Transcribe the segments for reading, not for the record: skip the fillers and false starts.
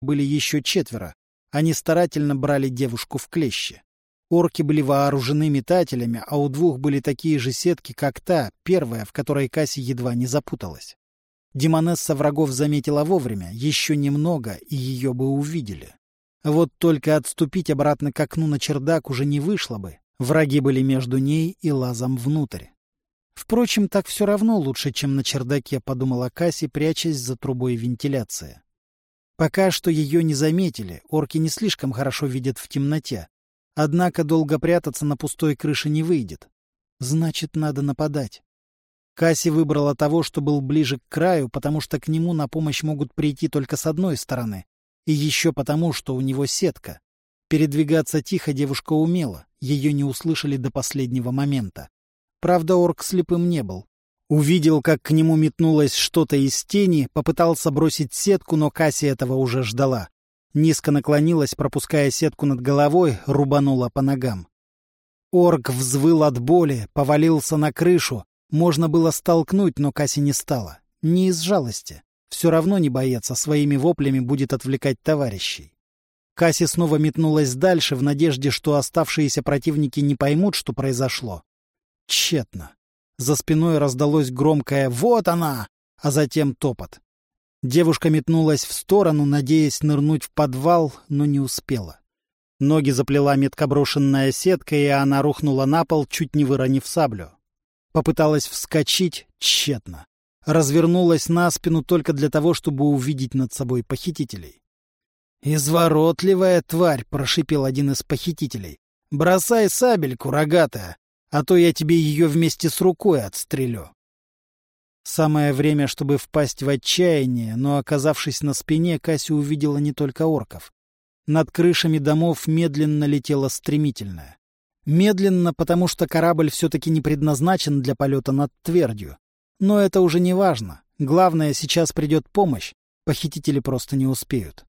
были еще 4. Они старательно брали девушку в клещи. Орки были вооружены метателями, а у 2 были такие же сетки, как та, первая, в которой Касси едва не запуталась. Демонесса врагов заметила вовремя, еще немного, и ее бы увидели. Вот только отступить обратно к окну на чердак уже не вышло бы. Враги были между ней и лазом внутрь. Впрочем, так все равно лучше, чем на чердаке, подумала Касси, прячась за трубой вентиляции. Пока что ее не заметили, орки не слишком хорошо видят в темноте. Однако долго прятаться на пустой крыше не выйдет. Значит, надо нападать. Касси выбрала того, что был ближе к краю, потому что к нему на помощь могут прийти только с одной стороны. И еще потому, что у него сетка. Передвигаться тихо девушка умела, ее не услышали до последнего момента. Правда, орк слепым не был. Увидел, как к нему метнулось что-то из тени, попытался бросить сетку, но Касси этого уже ждала. Низко наклонилась, пропуская сетку над головой, рубанула по ногам. Орк взвыл от боли, повалился на крышу. Можно было столкнуть, но Касси не стала. Не из жалости. Все равно не боец, а своими воплями будет отвлекать товарищей. Касси снова метнулась дальше, в надежде, что оставшиеся противники не поймут, что произошло. Тщетно. За спиной раздалось громкое «Вот она!», а затем топот. Девушка метнулась в сторону, надеясь нырнуть в подвал, но не успела. Ноги заплела метко брошенная сетка, и она рухнула на пол, чуть не выронив саблю. Попыталась вскочить тщетно. Развернулась на спину только для того, чтобы увидеть над собой похитителей. «Изворотливая тварь!» — прошипел один из похитителей. «Бросай сабельку, рогатая, а то я тебе ее вместе с рукой отстрелю». Самое время, чтобы впасть в отчаяние, но, оказавшись на спине, Касси увидела не только орков. Над крышами домов медленно летела стремительная. Медленно, потому что корабль все-таки не предназначен для полета над твердью. Но это уже не важно. Главное, сейчас придет помощь. Похитители просто не успеют.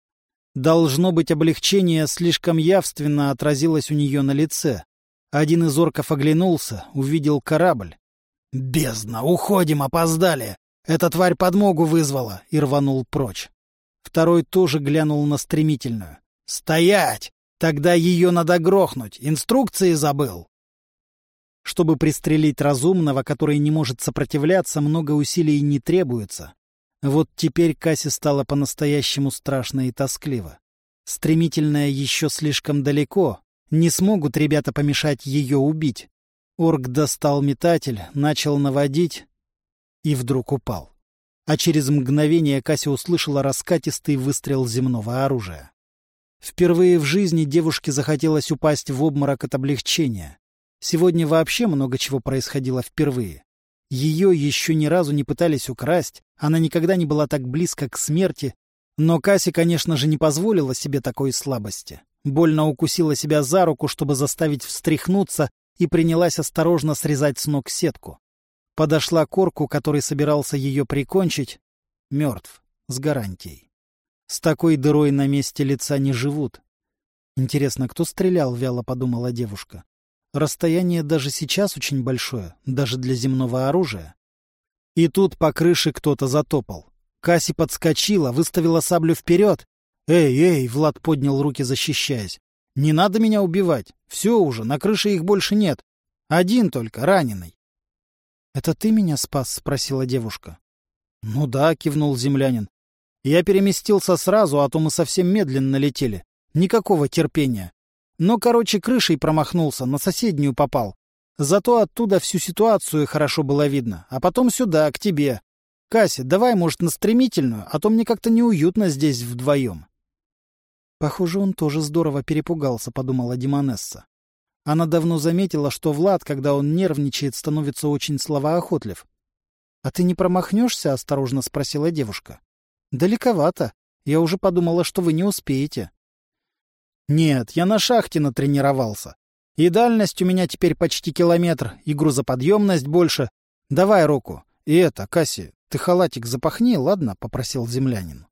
Должно быть, облегчение слишком явственно отразилось у нее на лице. Один из орков оглянулся, увидел корабль. «Бездна! Уходим! Опоздали! Эта тварь подмогу вызвала!» и рванул прочь. Второй тоже глянул на стремительную. «Стоять! Тогда ее надо грохнуть! Инструкции забыл!» Чтобы пристрелить разумного, который не может сопротивляться, много усилий не требуется. Вот теперь Касси стало по-настоящему страшно и тоскливо. Стремительная еще слишком далеко. Не смогут ребята помешать ее убить. Орк достал метатель, начал наводить и вдруг упал. А через мгновение Касси услышала раскатистый выстрел земного оружия. Впервые в жизни девушке захотелось упасть в обморок от облегчения. Сегодня вообще много чего происходило впервые. Ее еще ни разу не пытались украсть, она никогда не была так близко к смерти, но Касси, конечно же, не позволила себе такой слабости. Больно укусила себя за руку, чтобы заставить встряхнуться, и принялась осторожно срезать с ног сетку. Подошла к орку, который собирался ее прикончить. Мертв, с гарантией. С такой дырой на месте лица не живут. Интересно, кто стрелял, вяло подумала девушка. Расстояние даже сейчас очень большое, даже для земного оружия. И тут по крыше кто-то затопал. Касси подскочила, выставила саблю вперед. «Эй, эй!» — Влад поднял руки, защищаясь. «Не надо меня убивать. Все уже, на крыше их больше нет. Один только, раненый». «Это ты меня спас?» — спросила девушка. «Ну да», — кивнул землянин. «Я переместился сразу, а то мы совсем медленно летели. Никакого терпения. Но, короче, крышей промахнулся, на соседнюю попал. Зато оттуда всю ситуацию хорошо было видно. А потом сюда, к тебе. Кася, давай, может, на стремительную, а то мне как-то неуютно здесь вдвоем». «Похоже, он тоже здорово перепугался», — подумала Демонесса. Она давно заметила, что Влад, когда он нервничает, становится очень словоохотлив. «А ты не промахнешься?» — осторожно спросила девушка. «Далековато. Я уже подумала, что вы не успеете». «Нет, я на шахте натренировался. И дальность у меня теперь почти километр, и грузоподъемность больше. Давай руку. И это, Касси, ты халатик запахни, ладно?» — попросил землянин.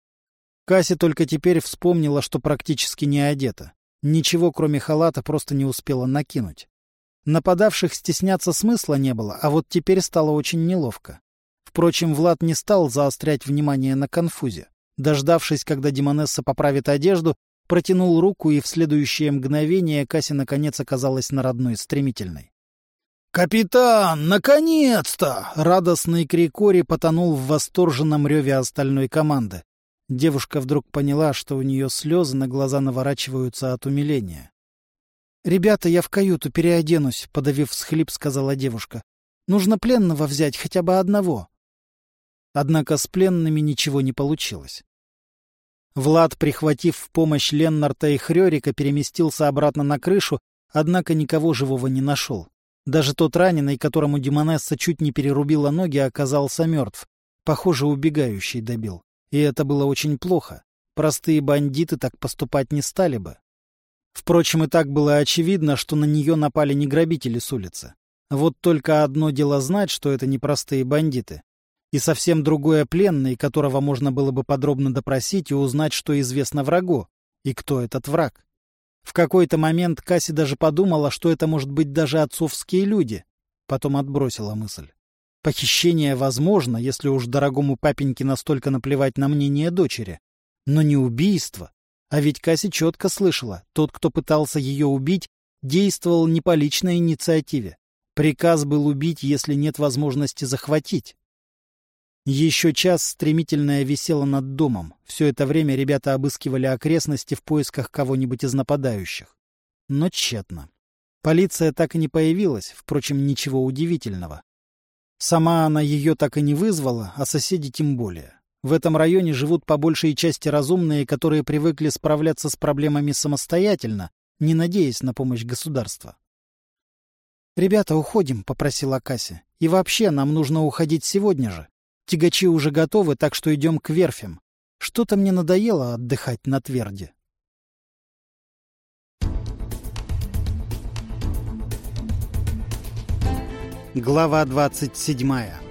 Касси только теперь вспомнила, что практически не одета. Ничего, кроме халата, просто не успела накинуть. Нападавших стесняться смысла не было, а вот теперь стало очень неловко. Впрочем, Влад не стал заострять внимание на конфузе. Дождавшись, когда Демонесса поправит одежду, протянул руку, и в следующее мгновение Кася наконец оказалась на родной стремительной. «Капитан, наконец-то!» — радостный крик Ори потонул в восторженном реве остальной команды. Девушка вдруг поняла, что у нее слезы на глаза наворачиваются от умиления. «Ребята, я в каюту переоденусь», — подавив всхлип, сказала девушка. «Нужно пленного взять, хотя бы одного». Однако с пленными ничего не получилось. Влад, прихватив в помощь Леннарта и Хрёрика, переместился обратно на крышу, однако никого живого не нашел. Даже тот раненый, которому Демонесса чуть не перерубила ноги, оказался мертв. Похоже, убегающий добил. И это было очень плохо. Простые бандиты так поступать не стали бы. Впрочем, и так было очевидно, что на нее напали не грабители с улицы. Вот только одно дело знать, что это не простые бандиты. И совсем другое пленный, которого можно было бы подробно допросить и узнать, что известно врагу, и кто этот враг. В какой-то момент Касси даже подумала, что это может быть даже отцовские люди. Потом отбросила мысль. Похищение возможно, если уж дорогому папеньке настолько наплевать на мнение дочери. Но не убийство. А ведь Касси четко слышала, тот, кто пытался ее убить, действовал не по личной инициативе. Приказ был убить, если нет возможности захватить. Еще час стремительная висела над домом. Все это время ребята обыскивали окрестности в поисках кого-нибудь из нападающих. Но тщетно. Полиция так и не появилась, впрочем, ничего удивительного. Сама она ее так и не вызвала, а соседи тем более. В этом районе живут по большей части разумные, которые привыкли справляться с проблемами самостоятельно, не надеясь на помощь государства. «Ребята, уходим», — попросила Кася. «И вообще, нам нужно уходить сегодня же. Тягачи уже готовы, так что идем к верфям. Что-то мне надоело отдыхать на тверди». Глава 27.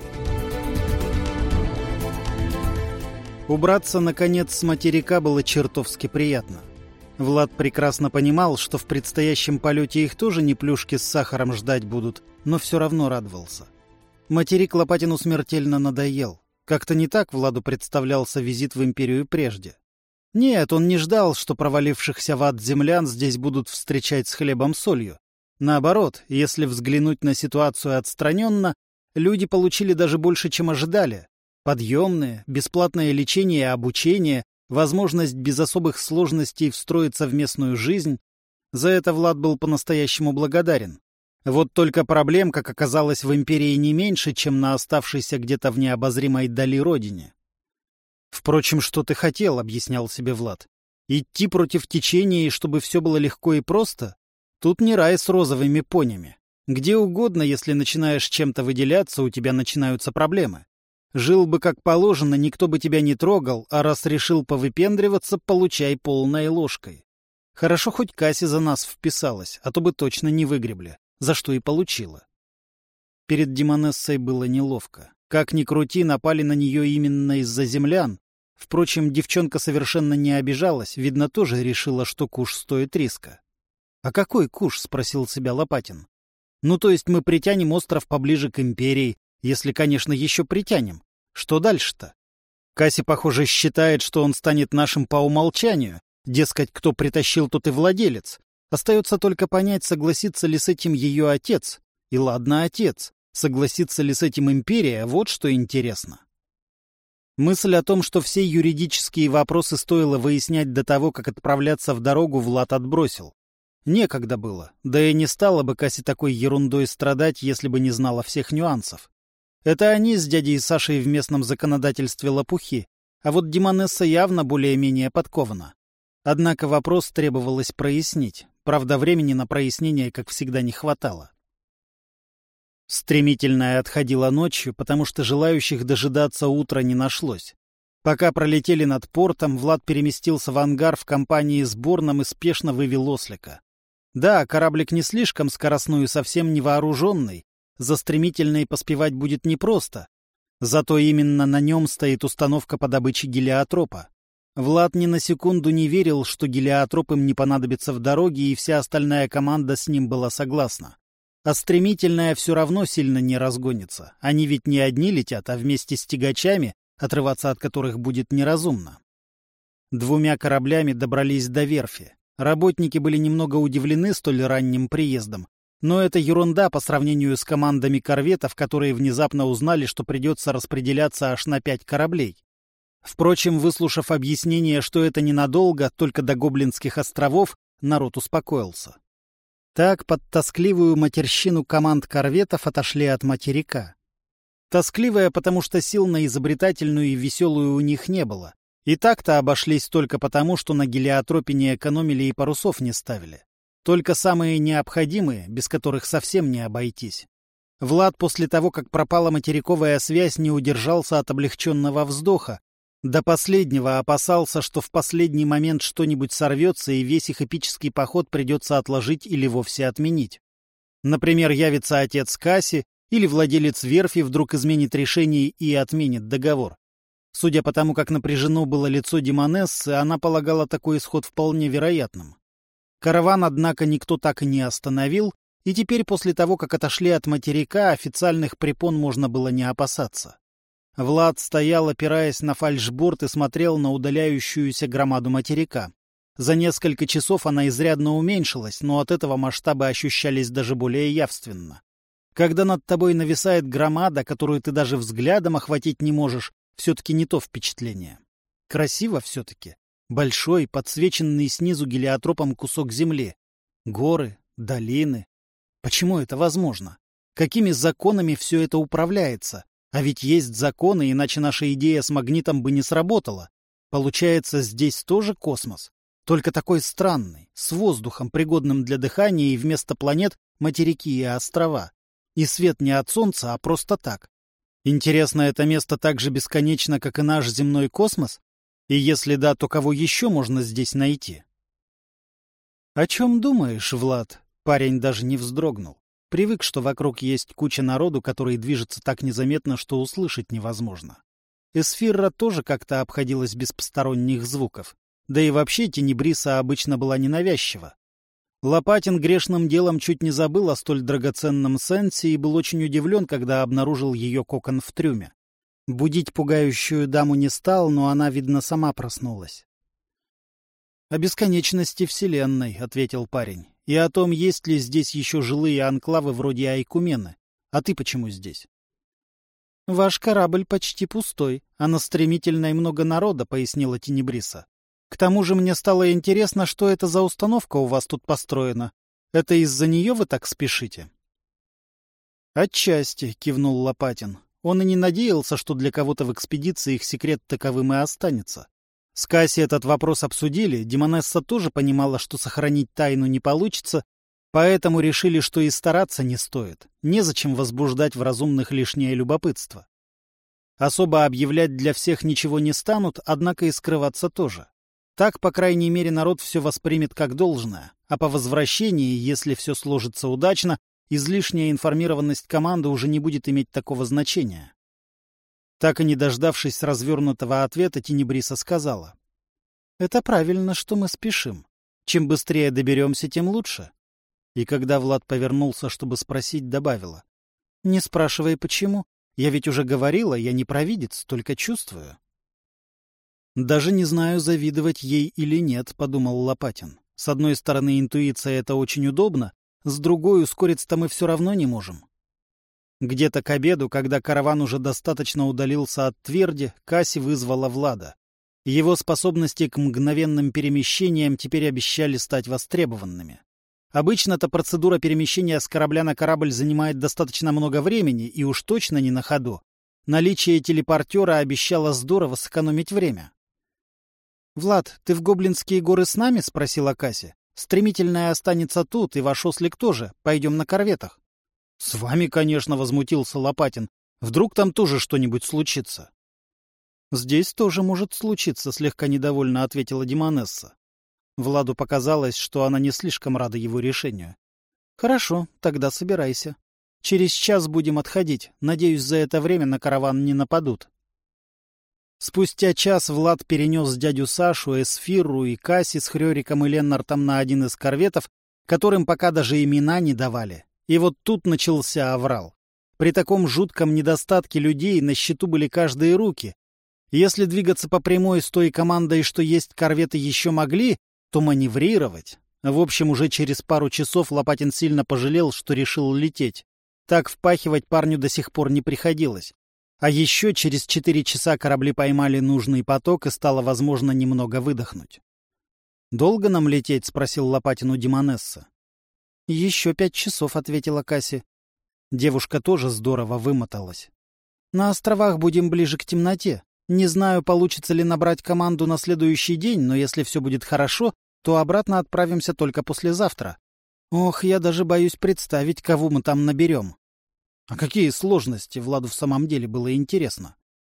Убраться, наконец, с материка было чертовски приятно. Влад прекрасно понимал, что в предстоящем полете их тоже не плюшки с сахаром ждать будут, но все равно радовался. Материк Лопатину смертельно надоел. Как-то не так Владу представлялся визит в империю прежде. Нет, он не ждал, что провалившихся в ад землян здесь будут встречать с хлебом-солью. Наоборот, если взглянуть на ситуацию отстраненно, люди получили даже больше, чем ожидали. Подъемные, бесплатное лечение и обучение, возможность без особых сложностей встроиться в местную жизнь. За это Влад был по-настоящему благодарен. Вот только проблем, как оказалось, в империи не меньше, чем на оставшейся где-то в необозримой дали родине. «Впрочем, что ты хотел?» — объяснял себе Влад. «Идти против течения, и чтобы все было легко и просто? Тут не рай с розовыми понями. Где угодно, если начинаешь чем-то выделяться, у тебя начинаются проблемы. Жил бы как положено, никто бы тебя не трогал, а раз решил повыпендриваться, получай полной ложкой. Хорошо, хоть Касси за нас вписалась, а то бы точно не выгребли, за что и получила». Перед Демонессой было неловко. Как ни крути, напали на нее именно из-за землян. Впрочем, девчонка совершенно не обижалась, видно, тоже решила, что куш стоит риска. «А какой куш?» — спросил себя Лопатин. «Ну, то есть мы притянем остров поближе к империи, если, конечно, еще притянем. Что дальше-то? Касси, похоже, считает, что он станет нашим по умолчанию. Дескать, кто притащил, тот и владелец. Остается только понять, согласится ли с этим ее отец. И ладно, отец. Согласится ли с этим империя, вот что интересно». Мысль о том, что все юридические вопросы стоило выяснять до того, как отправляться в дорогу, Влад отбросил. Некогда было, да и не стала бы Касси такой ерундой страдать, если бы не знала всех нюансов. Это они с дядей Сашей в местном законодательстве лопухи, а вот Демонесса явно более-менее подкована. Однако вопрос требовалось прояснить, правда, времени на прояснение, как всегда, не хватало. Стремительная отходила ночью, потому что желающих дожидаться утра не нашлось. Пока пролетели над портом, Влад переместился в ангар в компании с Борном и спешно вывел ослика. Да, кораблик не слишком скоростной и совсем невооруженный. За стремительной поспевать будет непросто. Зато именно на нем стоит установка по добыче гелиотропа. Влад ни на секунду не верил, что гелиотроп им не понадобится в дороге, и вся остальная команда с ним была согласна. А стремительная все равно сильно не разгонится. Они ведь не одни летят, а вместе с тягачами, отрываться от которых будет неразумно. 2 кораблями добрались до верфи. Работники были немного удивлены столь ранним приездом, но это ерунда по сравнению с командами корветов, которые внезапно узнали, что придется распределяться аж на 5 кораблей. Впрочем, выслушав объяснение, что это ненадолго, только до Гоблинских островов, народ успокоился. Так, под тоскливую матерщину команд корветов отошли от материка. Тоскливая, потому что сил на изобретательную и веселую у них не было. И так-то обошлись только потому, что на гелиотропе не экономили и парусов не ставили. Только самые необходимые, без которых совсем не обойтись. Влад после того, как пропала материковая связь, не удержался от облегченного вздоха. До последнего опасался, что в последний момент что-нибудь сорвется, и весь их эпический поход придется отложить или вовсе отменить. Например, явится отец Касси, или владелец верфи вдруг изменит решение и отменит договор. Судя по тому, как напряжено было лицо Демонессы, она полагала такой исход вполне вероятным. Караван, однако, никто так и не остановил, и теперь, после того, как отошли от материка, официальных препон можно было не опасаться. Влад стоял, опираясь на фальшборд, и смотрел на удаляющуюся громаду материка. За несколько часов она изрядно уменьшилась, но от этого масштабы ощущались даже более явственно. Когда над тобой нависает громада, которую ты даже взглядом охватить не можешь, все-таки не то впечатление. Красиво все-таки. Большой, подсвеченный снизу гелиотропом кусок земли. Горы, долины. Почему это возможно? Какими законами все это управляется? А ведь есть законы, иначе наша идея с магнитом бы не сработала. Получается, здесь тоже космос. Только такой странный, с воздухом, пригодным для дыхания, и вместо планет материки и острова. И свет не от солнца, а просто так. Интересно, это место так же бесконечно, как и наш земной космос? И если да, то кого еще можно здесь найти? — О чем думаешь, Влад? Парень даже не вздрогнул. Привык, что вокруг есть куча народу, который движется так незаметно, что услышать невозможно. Эсфирра тоже как-то обходилась без посторонних звуков. Да и вообще Тенебриса обычно была ненавязчива. Лопатин грешным делом чуть не забыл о столь драгоценном сенсе и был очень удивлен, когда обнаружил ее кокон в трюме. Будить пугающую даму не стал, но она, видно, сама проснулась. — О бесконечности Вселенной, — ответил парень, — и о том, есть ли здесь еще жилые анклавы вроде Айкумены. А ты почему здесь? — Ваш корабль почти пустой, а на стремительной много народа, — пояснила Тенебриса. К тому же мне стало интересно, что это за установка у вас тут построена. Это из-за нее вы так спешите? — Отчасти, — кивнул Лопатин. Он и не надеялся, что для кого-то в экспедиции их секрет таковым и останется. С Касси этот вопрос обсудили, Демонесса тоже понимала, что сохранить тайну не получится, поэтому решили, что и стараться не стоит. Незачем возбуждать в разумных лишнее любопытство. Особо объявлять для всех ничего не станут, однако и скрываться тоже. Так, по крайней мере, народ все воспримет как должное, а по возвращении, если все сложится удачно, излишняя информированность команды уже не будет иметь такого значения. Так и не дождавшись развернутого ответа, Тенебриса сказала. — Это правильно, что мы спешим. Чем быстрее доберемся, тем лучше. И когда Влад повернулся, чтобы спросить, добавила. — Не спрашивай, почему. Я ведь уже говорила, я не провидец, только чувствую. «Даже не знаю, завидовать ей или нет», — подумал Лопатин. «С одной стороны, интуиция — это очень удобно, с другой, ускориться-то мы все равно не можем». Где-то к обеду, когда караван уже достаточно удалился от Тверди, Касси вызвала Влада. Его способности к мгновенным перемещениям теперь обещали стать востребованными. Обычно-то процедура перемещения с корабля на корабль занимает достаточно много времени и уж точно не на ходу. Наличие телепортера обещало здорово сэкономить время. — Влад, ты в Гоблинские горы с нами? — спросила Касси. — Стремительная останется тут, и ваш ослик тоже. Пойдем на корветах. — С вами, конечно, — возмутился Лопатин. — Вдруг там тоже что-нибудь случится? — Здесь тоже может случиться, — слегка недовольно ответила Демонесса. Владу показалось, что она не слишком рада его решению. — Хорошо, тогда собирайся. Через час будем отходить. Надеюсь, за это время на караван не нападут. Спустя час Влад перенес дядю Сашу, Эсфирру и Касси с Хрёриком и Леннартом на один из корветов, которым пока даже имена не давали. И вот тут начался аврал. При таком жутком недостатке людей на счету были каждые руки. Если двигаться по прямой с той командой, что есть корветы, еще могли, то маневрировать... В общем, уже через пару часов Лопатин сильно пожалел, что решил лететь. Так впахивать парню до сих пор не приходилось. А еще через 4 часа корабли поймали нужный поток, и стало возможно немного выдохнуть. «Долго нам лететь?» — спросил Лопатин у Демонесса. «Еще 5 часов», — ответила Касси. Девушка тоже здорово вымоталась. «На островах будем ближе к темноте. Не знаю, получится ли набрать команду на следующий день, но если все будет хорошо, то обратно отправимся только послезавтра. Ох, я даже боюсь представить, кого мы там наберем». А какие сложности, Владу в самом деле было интересно.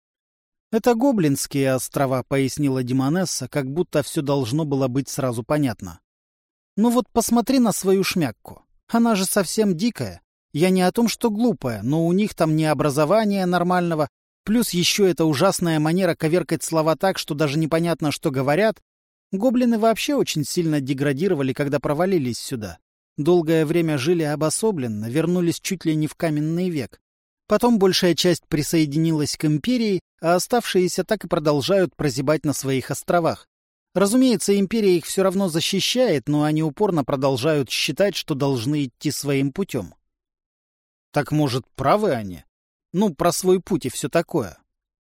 «Это Гоблинские острова», — пояснила Демонесса, как будто все должно было быть сразу понятно. «Ну вот посмотри на свою шмякку. Она же совсем дикая. Я не о том, что глупая, но у них там не образования нормального, плюс еще эта ужасная манера коверкать слова так, что даже непонятно, что говорят. Гоблины вообще очень сильно деградировали, когда провалились сюда. Долгое время жили обособленно, вернулись чуть ли не в каменный век. Потом большая часть присоединилась к империи, а оставшиеся так и продолжают прозябать на своих островах. Разумеется, империя их все равно защищает, но они упорно продолжают считать, что должны идти своим путем. Так, может, правы они? Ну, про свой путь и все такое.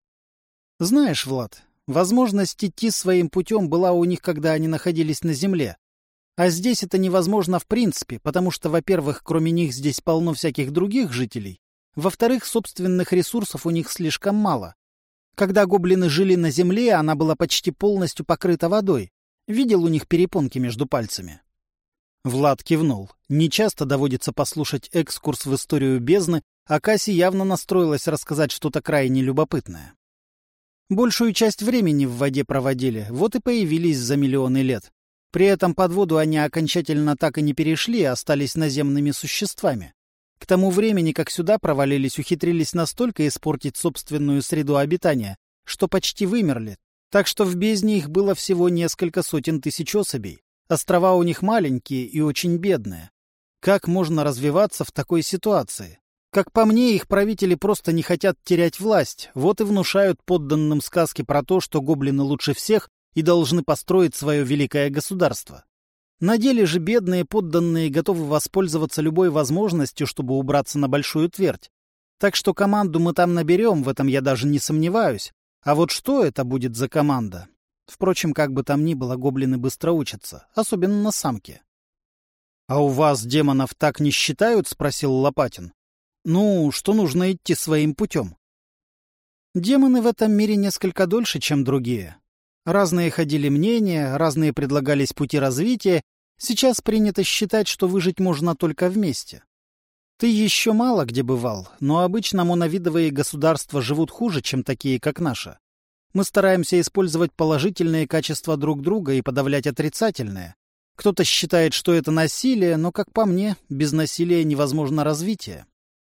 Знаешь, Влад, возможность идти своим путем была у них, когда они находились на земле. А здесь это невозможно в принципе, потому что, во-первых, кроме них здесь полно всяких других жителей. Во-вторых, собственных ресурсов у них слишком мало. Когда гоблины жили на земле, она была почти полностью покрыта водой. Видел у них перепонки между пальцами. Влад кивнул. Нечасто доводится послушать экскурс в историю бездны, а Касси явно настроилась рассказать что-то крайне любопытное. Большую часть времени в воде проводили, вот и появились за миллионы лет. При этом под воду они окончательно так и не перешли, а остались наземными существами. К тому времени, как сюда провалились, ухитрились настолько испортить собственную среду обитания, что почти вымерли, так что в бездне их было всего несколько сотен тысяч особей. Острова у них маленькие и очень бедные. Как можно развиваться в такой ситуации? Как по мне, их правители просто не хотят терять власть, вот и внушают подданным сказки про то, что гоблины лучше всех и должны построить свое великое государство. На деле же бедные подданные готовы воспользоваться любой возможностью, чтобы убраться на большую твердь. Так что команду мы там наберем, в этом я даже не сомневаюсь. А вот что это будет за команда? Впрочем, как бы там ни было, гоблины быстро учатся, особенно самки. — А у вас демонов так не считают? — спросил Лопатин. — Ну, что нужно идти своим путем? Демоны в этом мире несколько дольше, чем другие. Разные ходили мнения, разные предлагались пути развития. Сейчас принято считать, что выжить можно только вместе. Ты еще мало где бывал, но обычно моновидовые государства живут хуже, чем такие, как наше. Мы стараемся использовать положительные качества друг друга и подавлять отрицательные. Кто-то считает, что это насилие, но, как по мне, без насилия невозможно развитие.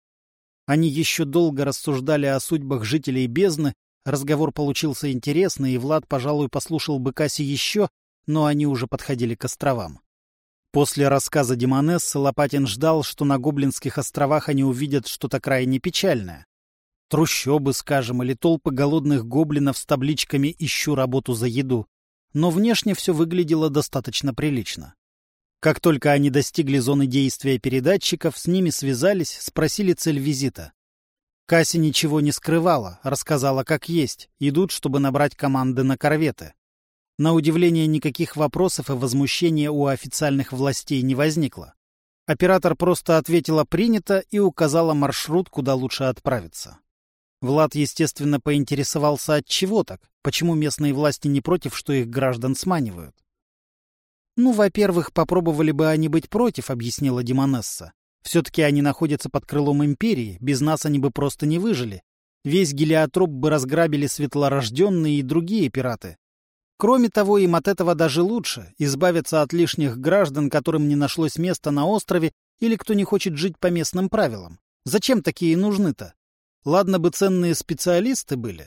Они еще долго рассуждали о судьбах жителей бездны, разговор получился интересный, и Влад, пожалуй, послушал бы Касси еще, но они уже подходили к островам. После рассказа Демонессы Лопатин ждал, что на Гоблинских островах они увидят что-то крайне печальное. Трущобы, скажем, или толпы голодных гоблинов с табличками «Ищу работу за еду». Но внешне все выглядело достаточно прилично. Как только они достигли зоны действия передатчиков, с ними связались, спросили цель визита. Касси ничего не скрывала, рассказала как есть, идут, чтобы набрать команды на корветы. На удивление, никаких вопросов и возмущения у официальных властей не возникло. Оператор просто ответила «принято» и указала маршрут, куда лучше отправиться. Влад, естественно, поинтересовался, отчего так, почему местные власти не против, что их граждан сманивают. «Ну, во-первых, попробовали бы они быть против», — объяснила Демонесса. «Все-таки они находятся под крылом империи, без нас они бы просто не выжили. Весь гелиотроп бы разграбили светлорожденные и другие пираты. Кроме того, им от этого даже лучше — избавиться от лишних граждан, которым не нашлось места на острове или кто не хочет жить по местным правилам. Зачем такие нужны-то? Ладно бы ценные специалисты были».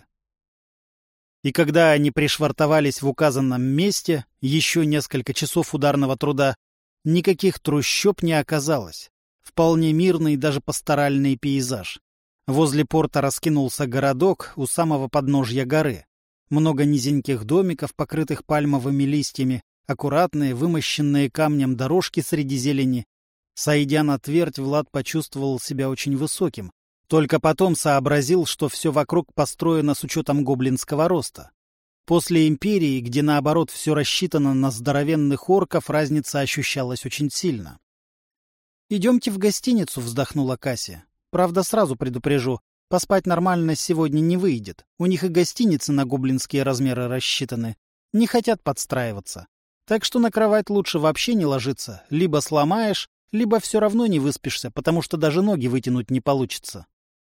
И когда они пришвартовались в указанном месте, еще несколько часов ударного труда, никаких трущоб не оказалось. Вполне мирный даже пасторальный пейзаж. Возле порта раскинулся городок у самого подножья горы. Много низеньких домиков, покрытых пальмовыми листьями, аккуратные, вымощенные камнем дорожки среди зелени. Сойдя на твердь, Влад почувствовал себя очень высоким. Только потом сообразил, что все вокруг построено с учетом гоблинского роста. После империи, где наоборот все рассчитано на здоровенных орков, разница ощущалась очень сильно. «Идемте в гостиницу», — вздохнула Кассия. «Правда, сразу предупрежу, поспать нормально сегодня не выйдет. У них и гостиницы на гоблинские размеры рассчитаны. Не хотят подстраиваться. Так что на кровать лучше вообще не ложиться. Либо сломаешь, либо все равно не выспишься, потому что даже ноги вытянуть не получится».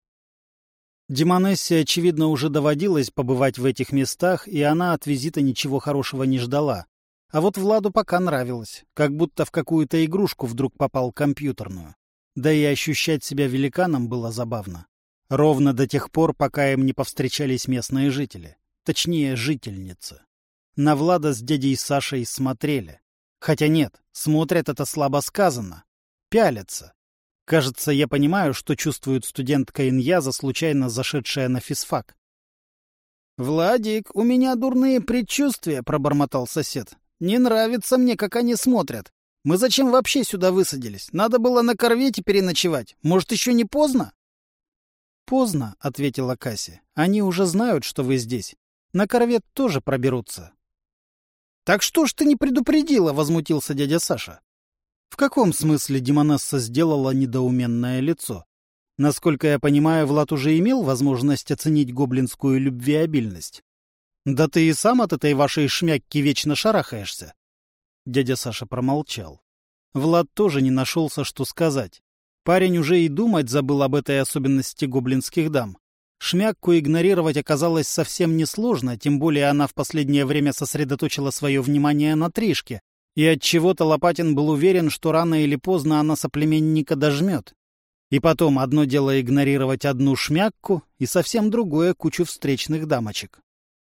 Демонессе, очевидно, уже доводилось побывать в этих местах, и она от визита ничего хорошего не ждала. А вот Владу пока нравилось, как будто в какую-то игрушку вдруг попал компьютерную. Да и ощущать себя великаном было забавно. Ровно до тех пор, пока им не повстречались местные жители. Точнее, жительницы. На Влада с дядей Сашей смотрели. Хотя нет, смотрят — это слабо сказано. Пялятся. Кажется, я понимаю, что чувствует студентка Иньяза, случайно зашедшая на физфак. «Владик, у меня дурные предчувствия», — пробормотал сосед. «Не нравится мне, как они смотрят. Мы зачем вообще сюда высадились? Надо было на корвете переночевать. Может, еще не поздно?» «Поздно», — ответила Касси. «Они уже знают, что вы здесь. На корвет тоже проберутся». «Так что ж ты не предупредила?» — возмутился дядя Саша. В каком смысле Демонесса сделала недоуменное лицо? Насколько я понимаю, Влад уже имел возможность оценить гоблинскую любвеобильность. Да ты и сам от этой вашей шмякки вечно шарахаешься. Дядя Саша промолчал. Влад тоже не нашелся, что сказать. Парень уже и думать забыл об этой особенности гоблинских дам. Шмякку игнорировать оказалось совсем несложно, тем более она в последнее время сосредоточила свое внимание на Тришке, и отчего-то Лопатин был уверен, что рано или поздно она соплеменника дожмет. И потом одно дело игнорировать одну шмякку, и совсем другое — кучу встречных дамочек.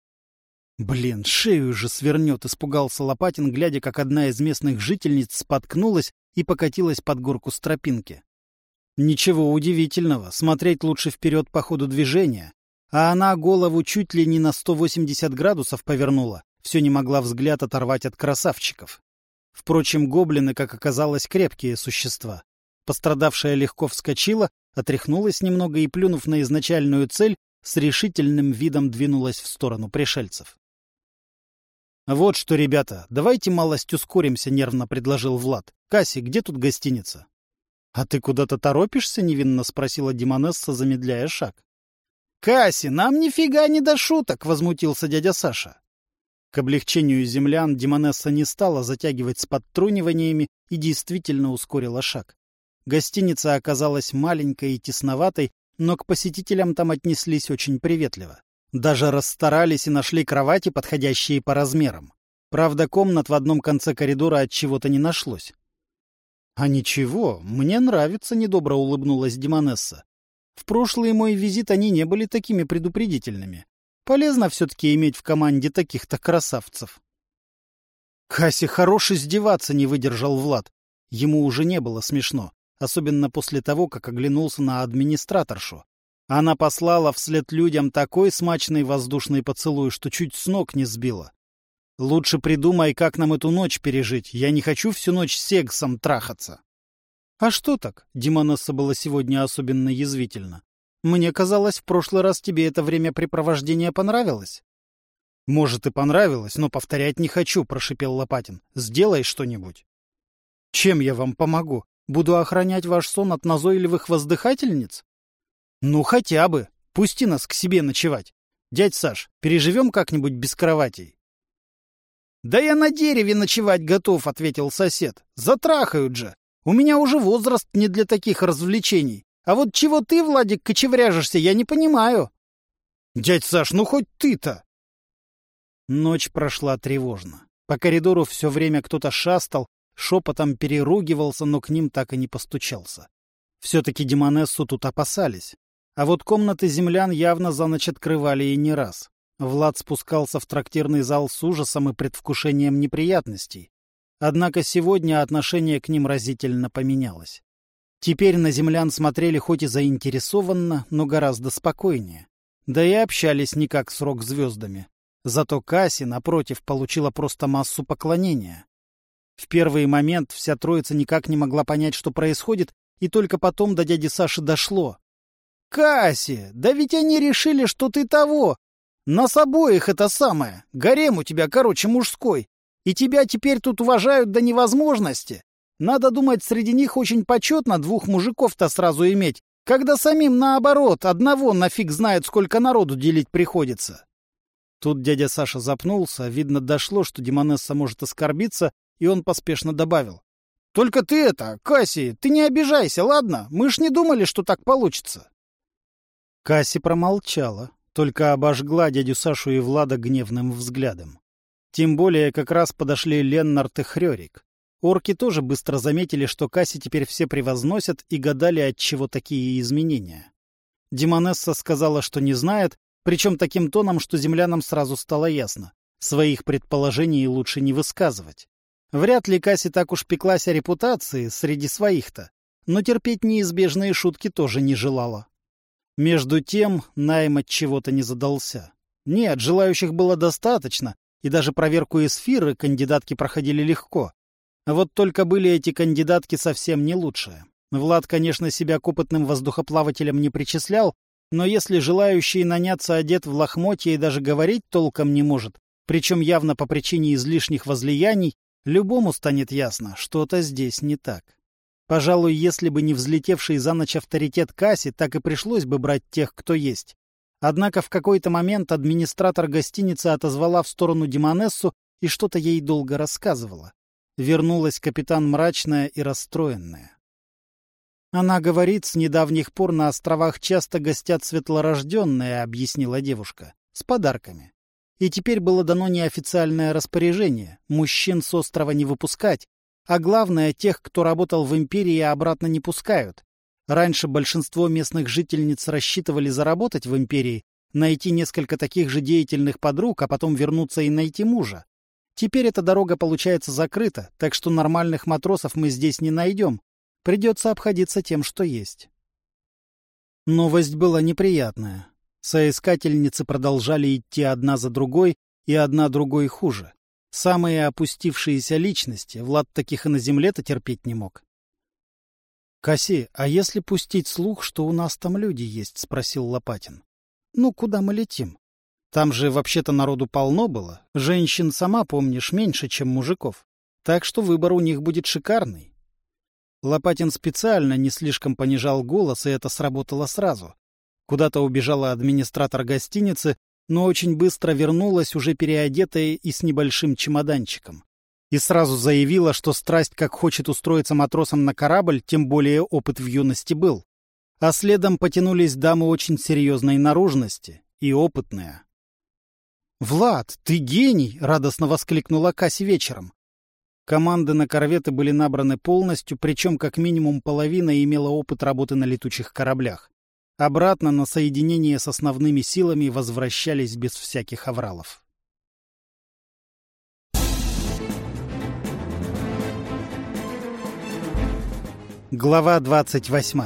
«Блин, шею же свернет», — испугался Лопатин, глядя, как одна из местных жительниц споткнулась и покатилась под горку с тропинки. Ничего удивительного, смотреть лучше вперед по ходу движения. А она голову чуть ли не на 180 градусов повернула, все не могла взгляд оторвать от красавчиков. Впрочем, гоблины, как оказалось, крепкие существа. Пострадавшая легко вскочила, отряхнулась немного и, плюнув на изначальную цель, с решительным видом двинулась в сторону пришельцев. «Вот что, ребята, давайте малость ускоримся», — нервно предложил Влад. «Касси, где тут гостиница?» «А ты куда-то торопишься?» — невинно спросила Демонесса, замедляя шаг. «Касси, нам нифига не до шуток!» — возмутился дядя Саша. К облегчению землян Демонесса не стала затягивать с подтруниваниями и действительно ускорила шаг. Гостиница оказалась маленькой и тесноватой, но к посетителям там отнеслись очень приветливо. Даже расстарались и нашли кровати, подходящие по размерам. Правда, комнат в одном конце коридора от чего-то не нашлось. «А ничего, мне нравится», — недобро улыбнулась Демонесса. «В прошлый мой визит они не были такими предупредительными. Полезно все-таки иметь в команде таких-то красавцев». «Касси, хорош издеваться», — не выдержал Влад. Ему уже не было смешно, особенно после того, как оглянулся на администраторшу. Она послала вслед людям такой смачный воздушный поцелуй, что чуть с ног не сбила. «Лучше придумай, как нам эту ночь пережить. Я не хочу всю ночь с Сегсом трахаться». «А что так?» — Демонесса была сегодня особенно язвительна. «Мне казалось, в прошлый раз тебе это времяпрепровождение понравилось». «Может, и понравилось, но повторять не хочу», — прошипел Лопатин. «Сделай что-нибудь». «Чем я вам помогу? Буду охранять ваш сон от назойливых воздыхательниц?» «Ну, хотя бы. Пусти нас к себе ночевать. Дядь Саш, переживем как-нибудь без кроватей?» «Да я на дереве ночевать готов», — ответил сосед. «Затрахают же. У меня уже возраст не для таких развлечений. А вот чего ты, Владик, кочевряжешься, я не понимаю». «Дядь Саш, ну хоть ты-то!» Ночь прошла тревожно. По коридору все время кто-то шастал, шепотом переругивался, но к ним так и не постучался. Все-таки Демонессу тут опасались. А вот комнаты землян явно за ночь открывали и не раз. Влад спускался в трактирный зал с ужасом и предвкушением неприятностей. Однако сегодня отношение к ним разительно поменялось. Теперь на землян смотрели хоть и заинтересованно, но гораздо спокойнее. Да и общались не как с рок-звездами. Зато Касси, напротив, получила просто массу поклонения. В первый момент вся троица никак не могла понять, что происходит, и только потом до дяди Саши дошло. «Касси, да ведь они решили, что ты того! Нас обоих это самое! Гарем у тебя, короче, мужской! И тебя теперь тут уважают до невозможности! Надо думать, среди них очень почетно двух мужиков-то сразу иметь, когда самим, наоборот, одного нафиг знает, сколько народу делить приходится!» Тут дядя Саша запнулся, видно, дошло, что Демонесса может оскорбиться, и он поспешно добавил. «Только ты это, Касси, ты не обижайся, ладно? Мы ж не думали, что так получится!» Касси промолчала, только обожгла дядю Сашу и Влада гневным взглядом. Тем более как раз подошли Леннард и Хрёрик. Орки тоже быстро заметили, что Касси теперь все превозносят, и гадали, отчего такие изменения. Демонесса сказала, что не знает, причем таким тоном, что землянам сразу стало ясно. Своих предположений лучше не высказывать. Вряд ли Касси так уж пеклась о репутации среди своих-то, но терпеть неизбежные шутки тоже не желала. Между тем найм от чего-то не задался. Нет, желающих было достаточно, и даже проверку эсфиры кандидатки проходили легко. Вот только были эти кандидатки совсем не лучшие. Влад, конечно, себя к опытным воздухоплавателям не причислял, но если желающий наняться одет в лохмотья и даже говорить толком не может, причем явно по причине излишних возлияний, любому станет ясно, что-то здесь не так. Пожалуй, если бы не взлетевший за ночь авторитет Касси, так и пришлось бы брать тех, кто есть. Однако в какой-то момент администратор гостиницы отозвала в сторону Демонессу и что-то ей долго рассказывала. Вернулась капитан мрачная и расстроенная. «Она говорит, с недавних пор на островах часто гостят светлорожденные», — объяснила девушка, — «с подарками. И теперь было дано неофициальное распоряжение — мужчин с острова не выпускать, а главное, тех, кто работал в империи, обратно не пускают. Раньше большинство местных жительниц рассчитывали заработать в империи, найти несколько таких же деятельных подруг, а потом вернуться и найти мужа. Теперь эта дорога получается закрыта, так что нормальных матросов мы здесь не найдем. Придется обходиться тем, что есть». Новость была неприятная. Соискательницы продолжали идти одна за другой, и одна другой хуже. Самые опустившиеся личности, Влад таких и на земле-то терпеть не мог. «Касси, а если пустить слух, что у нас там люди есть?» — спросил Лопатин. «Ну, куда мы летим? Там же вообще-то народу полно было. Женщин, сама помнишь, меньше, чем мужиков. Так что выбор у них будет шикарный». Лопатин специально не слишком понижал голос, и это сработало сразу. Куда-то убежала администратор гостиницы, но очень быстро вернулась, уже переодетая и с небольшим чемоданчиком. И сразу заявила, что страсть как хочет устроиться матросом на корабль, тем более опыт в юности был. А следом потянулись дамы очень серьезной наружности и опытные. «Влад, ты гений!» — радостно воскликнула Касси вечером. Команды на корветы были набраны полностью, причем как минимум половина имела опыт работы на летучих кораблях. Обратно на соединение с основными силами возвращались без всяких авралов. Глава 28.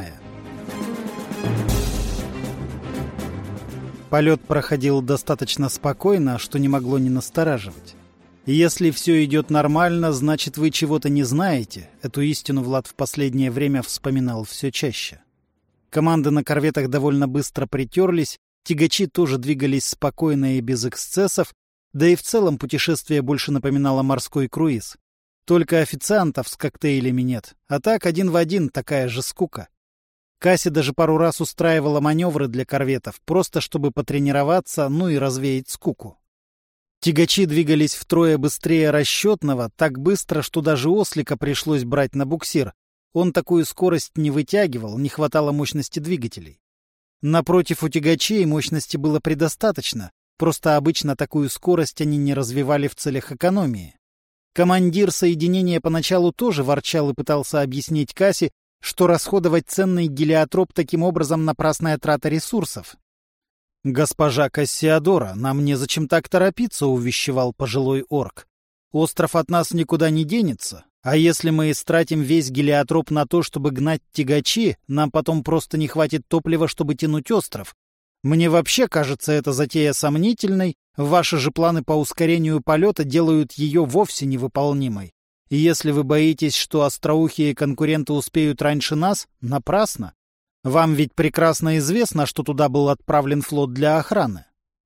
Полет проходил достаточно спокойно, что не могло не настораживать. Если все идет нормально, значит, вы чего-то не знаете. Эту истину Влад в последнее время вспоминал все чаще. Команды на корветах довольно быстро притерлись, тягачи тоже двигались спокойно и без эксцессов, да и в целом путешествие больше напоминало морской круиз. Только официантов с коктейлями нет, а так один в один такая же скука. Касси даже пару раз устраивала маневры для корветов, просто чтобы потренироваться, ну и развеять скуку. Тягачи двигались втрое быстрее расчетного, так быстро, что даже ослика пришлось брать на буксир. Он такую скорость не вытягивал, не хватало мощности двигателей. Напротив, у тягачей мощности было предостаточно, просто обычно такую скорость они не развивали в целях экономии. Командир соединения поначалу тоже ворчал и пытался объяснить Касси, что расходовать ценный гелиотроп таким образом напрасная трата ресурсов. «Госпожа Кассиодора, нам незачем так торопиться», — увещевал пожилой орк. «Остров от нас никуда не денется. А если мы истратим весь гелиотроп на то, чтобы гнать тягачи, нам потом просто не хватит топлива, чтобы тянуть остров. Мне вообще кажется эта затея сомнительной, Ваши же планы по ускорению полета делают ее вовсе невыполнимой. И если вы боитесь, что остроухие конкуренты успеют раньше нас, напрасно. Вам ведь прекрасно известно, что туда был отправлен флот для охраны.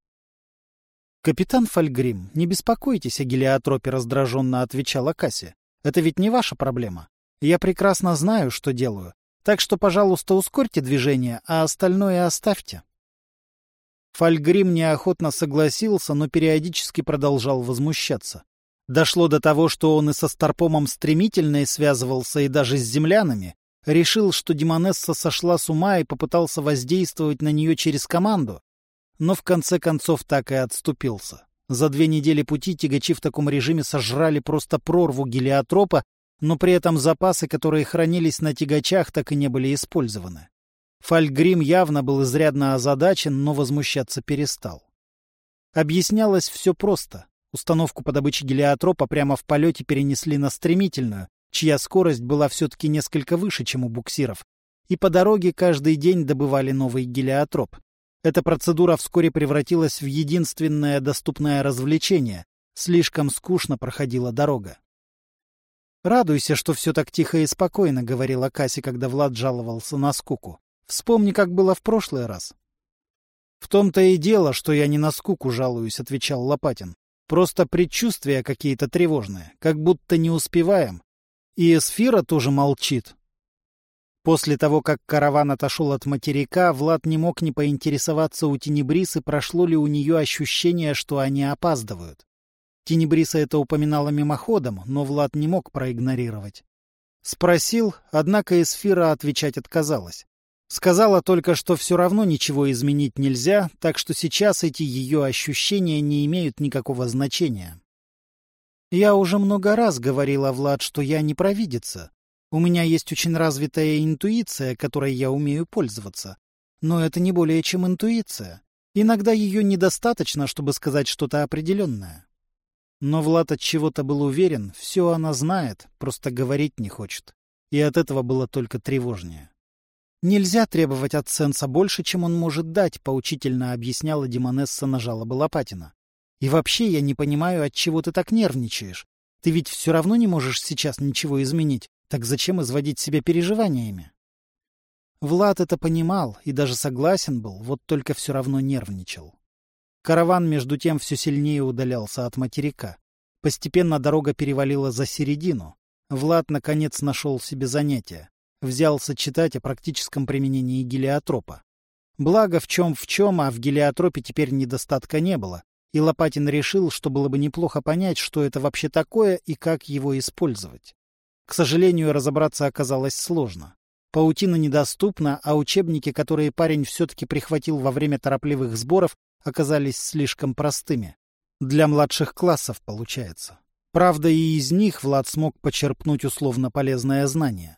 «Капитан Фальгрим, не беспокойтесь о гелиотропе», — раздраженно отвечала Касси. «Это ведь не ваша проблема. Я прекрасно знаю, что делаю. Так что, пожалуйста, ускорьте движение, а остальное оставьте». Фальгрим неохотно согласился, но периодически продолжал возмущаться. Дошло до того, что он и со Старпомом Стремительной связывался, и даже с землянами. Решил, что Демонесса сошла с ума и попытался воздействовать на нее через команду. Но в конце концов так и отступился. За 2 недели пути тягачи в таком режиме сожрали просто прорву гелиотропа, но при этом запасы, которые хранились на тягачах, так и не были использованы. Фальгрим явно был изрядно озадачен, но возмущаться перестал. Объяснялось все просто. Установку по добыче гелиотропа прямо в полете перенесли на Стремительную, чья скорость была все-таки несколько выше, чем у буксиров, и по дороге каждый день добывали новый гелиотроп. Эта процедура вскоре превратилась в единственное доступное развлечение. Слишком скучно проходила дорога. «Радуйся, что все так тихо и спокойно», — говорила Касси, когда Влад жаловался на скуку. «Вспомни, как было в прошлый раз». «В том-то и дело, что я не на скуку жалуюсь», — отвечал Лопатин. «Просто предчувствия какие-то тревожные, как будто не успеваем. И Эсфира тоже молчит». После того, как караван отошел от материка, Влад не мог не поинтересоваться у Тенебрисы, прошло ли у нее ощущение, что они опаздывают. Тенебриса это упоминала мимоходом, но Влад не мог проигнорировать. Спросил, однако Эсфира отвечать отказалась. Сказала только, что все равно ничего изменить нельзя, так что сейчас эти ее ощущения не имеют никакого значения. «Я уже много раз говорила, Влад, что я не провидица. У меня есть очень развитая интуиция, которой я умею пользоваться. Но это не более чем интуиция. Иногда ее недостаточно, чтобы сказать что-то определенное». Но Влад от чего-то был уверен, все она знает, просто говорить не хочет. И от этого было только тревожнее. «Нельзя требовать от Сенса больше, чем он может дать», — поучительно объясняла Демонесса на жалобы Лопатина. «И вообще я не понимаю, отчего ты так нервничаешь. Ты ведь все равно не можешь сейчас ничего изменить, так зачем изводить себя переживаниями?» Влад это понимал и даже согласен был, вот только все равно нервничал. Караван, между тем, все сильнее удалялся от материка. Постепенно дорога перевалила за середину. Влад, наконец, нашел себе занятие. Взялся читать о практическом применении гелиотропа. Благо, в чем, а в гелиотропе теперь недостатка не было, и Лопатин решил, что было бы неплохо понять, что это вообще такое и как его использовать. К сожалению, разобраться оказалось сложно. Паутина недоступна, а учебники, которые парень все-таки прихватил во время торопливых сборов, оказались слишком простыми. Для младших классов, получается. Правда, и из них Влад смог почерпнуть условно полезное знание.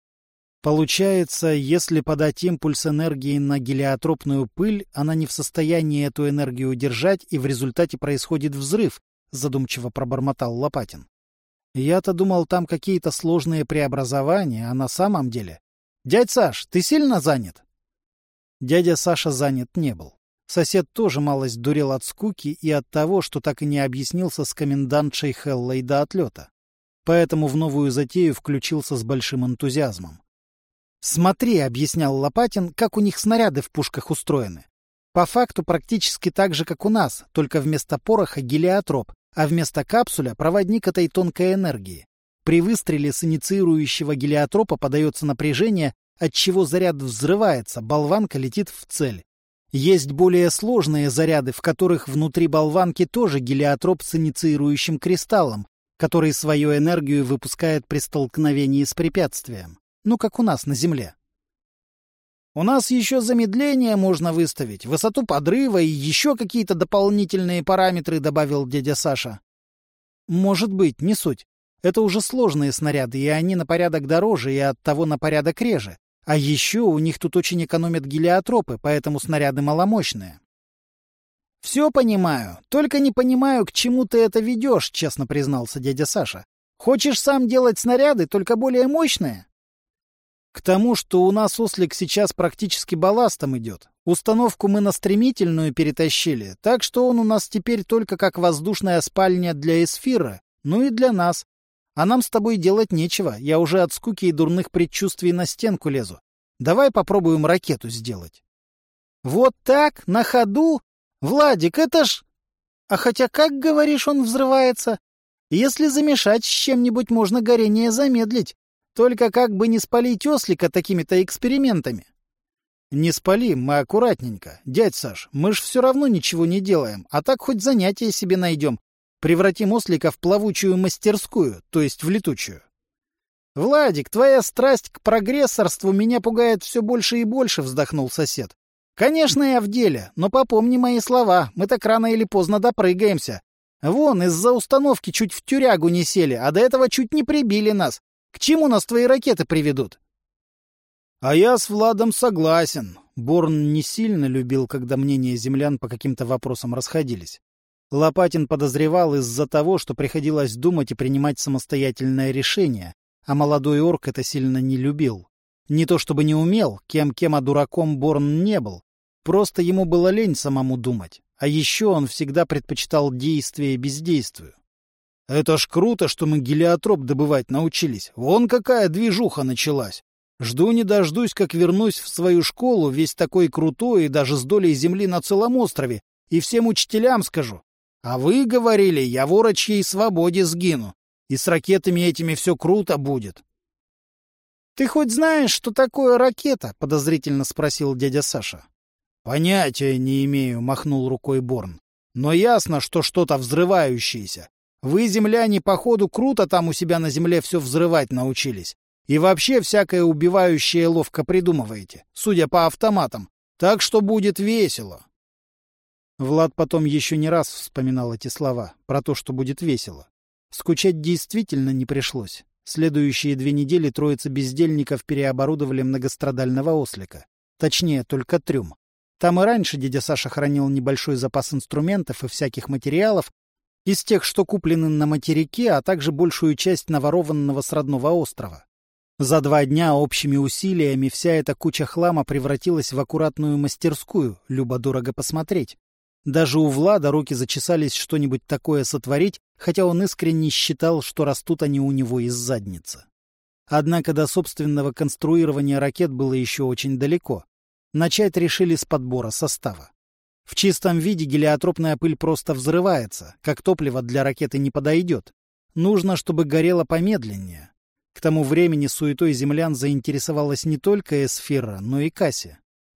Получается, если подать импульс энергии на гелиотропную пыль, она не в состоянии эту энергию удержать, и в результате происходит взрыв, задумчиво пробормотал Лопатин. Я-то думал, там какие-то сложные преобразования, а на самом деле... «Дядь Саш, ты сильно занят?» Дядя Саша занят не был. Сосед тоже малость дурел от скуки и от того, что так и не объяснился с комендантшей Хеллой до отлета. Поэтому в новую затею включился с большим энтузиазмом. «Смотри», — объяснял Лопатин, — «как у них снаряды в пушках устроены. По факту практически так же, как у нас, только вместо пороха гелиотроп, а вместо капсуля — проводник этой тонкой энергии. При выстреле с инициирующего гелиотропа подается напряжение, отчего заряд взрывается, болванка летит в цель. Есть более сложные заряды, в которых внутри болванки тоже гелиотроп с инициирующим кристаллом, который свою энергию выпускает при столкновении с препятствием. Ну, как у нас на Земле. У нас еще замедление можно выставить, высоту подрыва и еще какие-то дополнительные параметры, добавил дядя Саша. Может быть, не суть. Это уже сложные снаряды, и они на порядок дороже и оттого на порядок реже. А еще у них тут очень экономят гелиотропы, поэтому снаряды маломощные. «Все понимаю, только не понимаю, к чему ты это ведешь», — честно признался дядя Саша. «Хочешь сам делать снаряды, только более мощные?» «К тому, что у нас ослик сейчас практически балластом идет. Установку мы на стремительную перетащили, так что он у нас теперь только как воздушная спальня для эсфира, ну и для нас. А нам с тобой делать нечего, я уже от скуки и дурных предчувствий на стенку лезу. Давай попробуем ракету сделать. Вот так, на ходу? Владик, это ж... А хотя, как, говоришь, он взрывается? Если замешать с чем-нибудь, можно горение замедлить. Только как бы не спалить ослика такими-то экспериментами. Не спалим, мы аккуратненько. Дядь Саш, мы ж все равно ничего не делаем, а так хоть занятие себе найдем. Превратим ослика в плавучую мастерскую, то есть в летучую. Владик, твоя страсть к прогрессорству меня пугает все больше и больше, вздохнул сосед. Конечно, я в деле, но попомни мои слова, мы так рано или поздно допрыгаемся. Вон, из-за установки чуть в тюрягу не сели, а до этого чуть не прибили нас. К чему нас твои ракеты приведут? А я с Владом согласен. Борн не сильно любил, когда мнения землян по каким-то вопросам расходились. Лопатин подозревал из-за того, что приходилось думать и принимать самостоятельное решение, а молодой орк это сильно не любил. Не то чтобы не умел, кем-кем, а дураком Борн не был. Просто ему было лень самому думать. А еще он всегда предпочитал действие бездействию. Это ж круто, что мы гелиотроп добывать научились. Вон какая движуха началась. Жду не дождусь, как вернусь в свою школу, весь такой крутой и даже с долей земли на целом острове, и всем учителям скажу. А вы говорили, я в орочьей свободе сгину. И с ракетами этими все круто будет. — Ты хоть знаешь, что такое ракета? — подозрительно спросил дядя Саша. — Понятия не имею, — махнул рукой Борн. — Но ясно, что что-то взрывающееся. Вы, земляне, походу, круто там у себя на земле все взрывать научились. И вообще всякое убивающее ловко придумываете, судя по автоматам. Так что будет весело. Влад потом еще не раз вспоминал эти слова, про то, что будет весело. Скучать действительно не пришлось. Следующие 2 недели троица бездельников переоборудовали многострадального ослика. Точнее, только трюм. Там и раньше дядя Саша хранил небольшой запас инструментов и всяких материалов, из тех, что куплены на материке, а также большую часть наворованного с родного острова. За 2 дня общими усилиями вся эта куча хлама превратилась в аккуратную мастерскую, любо-дорого посмотреть. Даже у Влада руки зачесались что-нибудь такое сотворить, хотя он искренне считал, что растут они у него из задницы. Однако до собственного конструирования ракет было еще очень далеко. Начать решили с подбора состава. В чистом виде гелиотропная пыль просто взрывается, как топливо для ракеты не подойдет. Нужно, чтобы горело помедленнее. К тому времени суетой землян заинтересовалась не только Эсфира, но и Касси.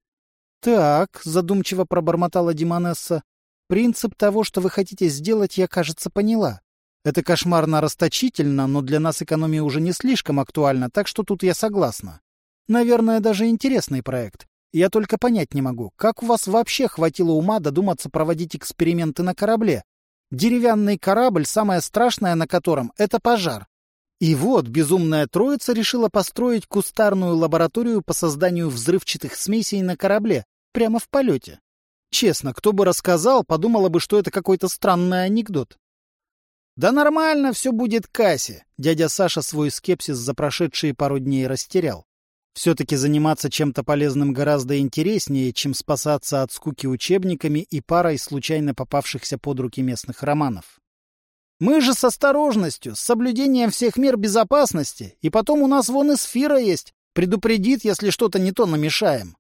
«Так», — задумчиво пробормотала Демонесса, — «принцип того, что вы хотите сделать, я, кажется, поняла. Это кошмарно расточительно, но для нас экономия уже не слишком актуальна, так что тут я согласна. Наверное, даже интересный проект. Я только понять не могу, как у вас вообще хватило ума додуматься проводить эксперименты на корабле? Деревянный корабль, самое страшное на котором — это пожар. И вот безумная троица решила построить кустарную лабораторию по созданию взрывчатых смесей на корабле, прямо в полете. Честно, кто бы рассказал, подумала бы, что это какой-то странный анекдот. «Да нормально все будет, Касси!» Дядя Саша свой скепсис за прошедшие пару дней растерял. Все-таки заниматься чем-то полезным гораздо интереснее, чем спасаться от скуки учебниками и парой случайно попавшихся под руки местных романов. «Мы же с осторожностью, с соблюдением всех мер безопасности, и потом у нас вон Эсфира есть, предупредит, если что-то не то намешаем».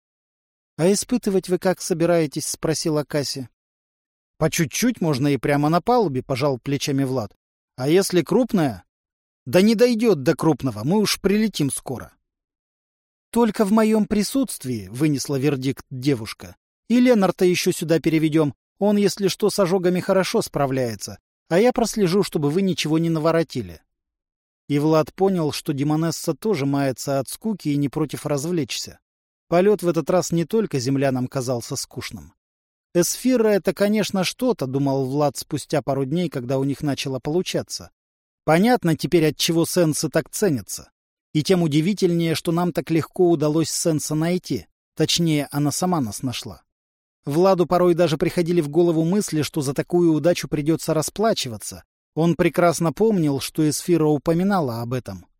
«А испытывать вы как собираетесь?» — спросила Касси. «По чуть-чуть можно и прямо на палубе», — пожал плечами Влад. «А если крупная?» «Да не дойдет до крупного, мы уж прилетим скоро». «Только в моем присутствии», — вынесла вердикт девушка. «И Ленарта еще сюда переведем. Он, если что, с ожогами хорошо справляется. А я прослежу, чтобы вы ничего не наворотили». И Влад понял, что Демонесса тоже мается от скуки и не против развлечься. Полет в этот раз не только землянам казался скучным. Эсфира — это, конечно, что-то, думал Влад спустя пару дней, когда у них начало получаться. Понятно теперь, отчего сенсы так ценятся. И тем удивительнее, что нам так легко удалось сенса найти. Точнее, она сама нас нашла. Владу порой даже приходили в голову мысли, что за такую удачу придется расплачиваться. Он прекрасно помнил, что Эсфира упоминала об этом.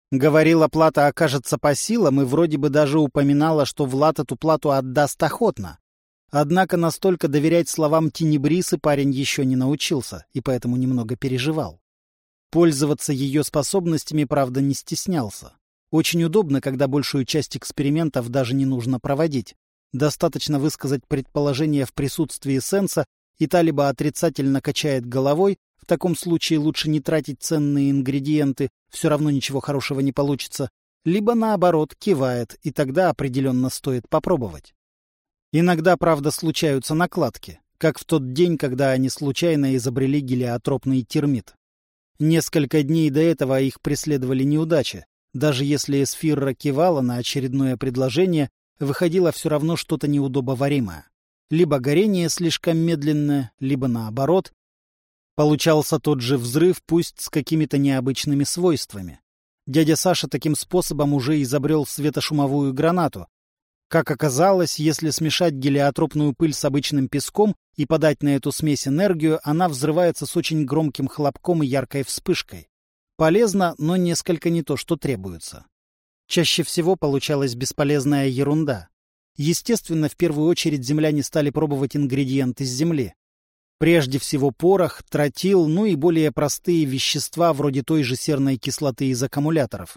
Говорила, плата окажется по силам, и вроде бы даже упоминала, что Влад эту плату отдаст охотно. Однако настолько доверять словам Тенебрисы парень еще не научился, и поэтому немного переживал. Пользоваться ее способностями, правда, не стеснялся. Очень удобно, когда большую часть экспериментов даже не нужно проводить. Достаточно высказать предположение в присутствии сенса, и та либо отрицательно качает головой, в таком случае лучше не тратить ценные ингредиенты, все равно ничего хорошего не получится, либо наоборот кивает, и тогда определенно стоит попробовать. Иногда, правда, случаются накладки, как в тот день, когда они случайно изобрели гелиотропный термит. Несколько дней до этого их преследовали неудачи. Даже если Эсфирра кивала на очередное предложение, выходило все равно что-то неудобоваримое. Либо горение слишком медленное, либо наоборот. Получался тот же взрыв, пусть с какими-то необычными свойствами. Дядя Саша таким способом уже изобрел светошумовую гранату. Как оказалось, если смешать гелиотропную пыль с обычным песком и подать на эту смесь энергию, она взрывается с очень громким хлопком и яркой вспышкой. Полезно, но несколько не то, что требуется. Чаще всего получалась бесполезная ерунда. Естественно, в первую очередь земляне стали пробовать ингредиенты с земли. Прежде всего порох, тротил, ну и более простые вещества вроде той же серной кислоты из аккумуляторов.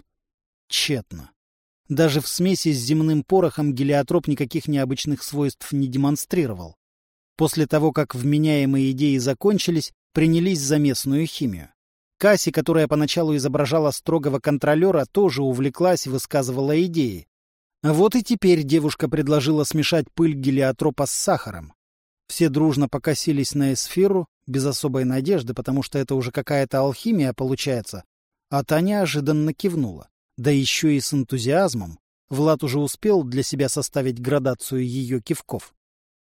Тщетно. Даже в смеси с земным порохом гелиотроп никаких необычных свойств не демонстрировал. После того, как вменяемые идеи закончились, принялись за местную химию. Касси, которая поначалу изображала строгого контролера, тоже увлеклась и высказывала идеи. Вот и теперь девушка предложила смешать пыль гелиотропа с сахаром. Все дружно покосились на Эсфиру, без особой надежды, потому что это уже какая-то алхимия получается, а та неожиданно кивнула. Да еще и с энтузиазмом. Влад уже успел для себя составить градацию ее кивков.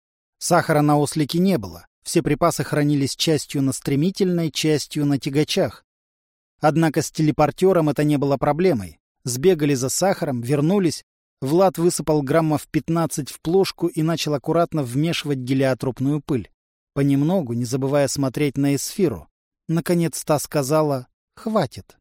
Сахара на ослике не было. Все припасы хранились частью на стремительной, частью на тягачах. Однако с телепортером это не было проблемой. Сбегали за сахаром, вернулись. Влад высыпал граммов 15 в плошку и начал аккуратно вмешивать гелиотропную пыль. Понемногу, не забывая смотреть на Эсфиру. Наконец та сказала «хватит».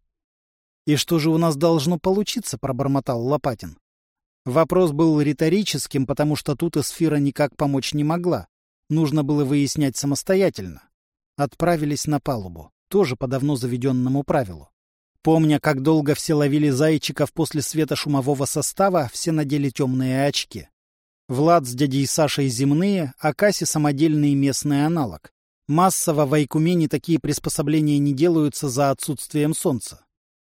«И что же у нас должно получиться?» — пробормотал Лопатин. Вопрос был риторическим, потому что тут Эсфира никак помочь не могла. Нужно было выяснять самостоятельно. Отправились на палубу, тоже по давно заведенному правилу. Помня, как долго все ловили зайчиков после светошумового состава, все надели темные очки. Влад с дядей Сашей земные, а Касси самодельный местный аналог. Массово в Айкумене такие приспособления не делаются за отсутствием солнца.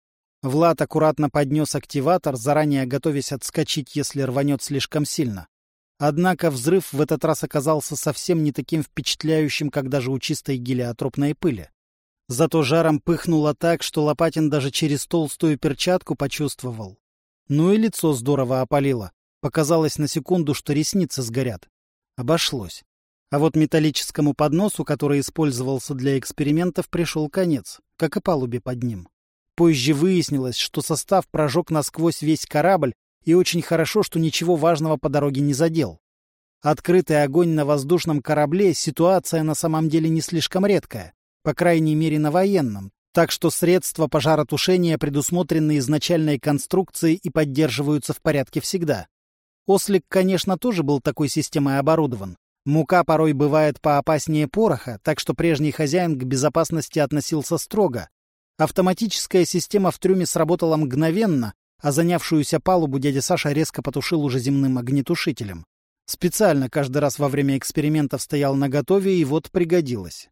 Влад аккуратно поднес активатор, заранее готовясь отскочить, если рванет слишком сильно. Однако взрыв в этот раз оказался совсем не таким впечатляющим, как даже у чистой гелиотропной пыли. Зато жаром пыхнуло так, что Лопатин даже через толстую перчатку почувствовал. Ну и лицо здорово опалило. Показалось на секунду, что ресницы сгорят. Обошлось. А вот металлическому подносу, который использовался для экспериментов, пришел конец, как и палубе под ним. Позже выяснилось, что состав прожег насквозь весь корабль, и очень хорошо, что ничего важного по дороге не задел. Открытый огонь на воздушном корабле — ситуация на самом деле не слишком редкая, по крайней мере на военном, так что средства пожаротушения предусмотрены изначальной конструкцией и поддерживаются в порядке всегда. Ослик, конечно, тоже был такой системой оборудован. Мука порой бывает поопаснее пороха, так что прежний хозяин к безопасности относился строго. Автоматическая система в трюме сработала мгновенно, а занявшуюся палубу дядя Саша резко потушил уже земным огнетушителем. Специально каждый раз во время экспериментов стоял наготове, и вот пригодилось.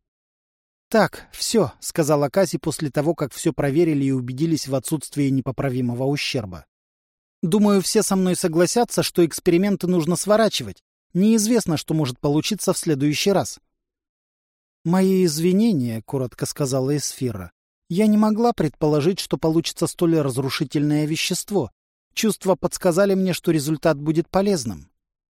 «Так, все», — сказала Касси после того, как все проверили и убедились в отсутствии непоправимого ущерба. «Думаю, все со мной согласятся, что эксперименты нужно сворачивать. Неизвестно, что может получиться в следующий раз». «Мои извинения», — коротко сказала Эсфира. «Я не могла предположить, что получится столь разрушительное вещество. Чувства подсказали мне, что результат будет полезным».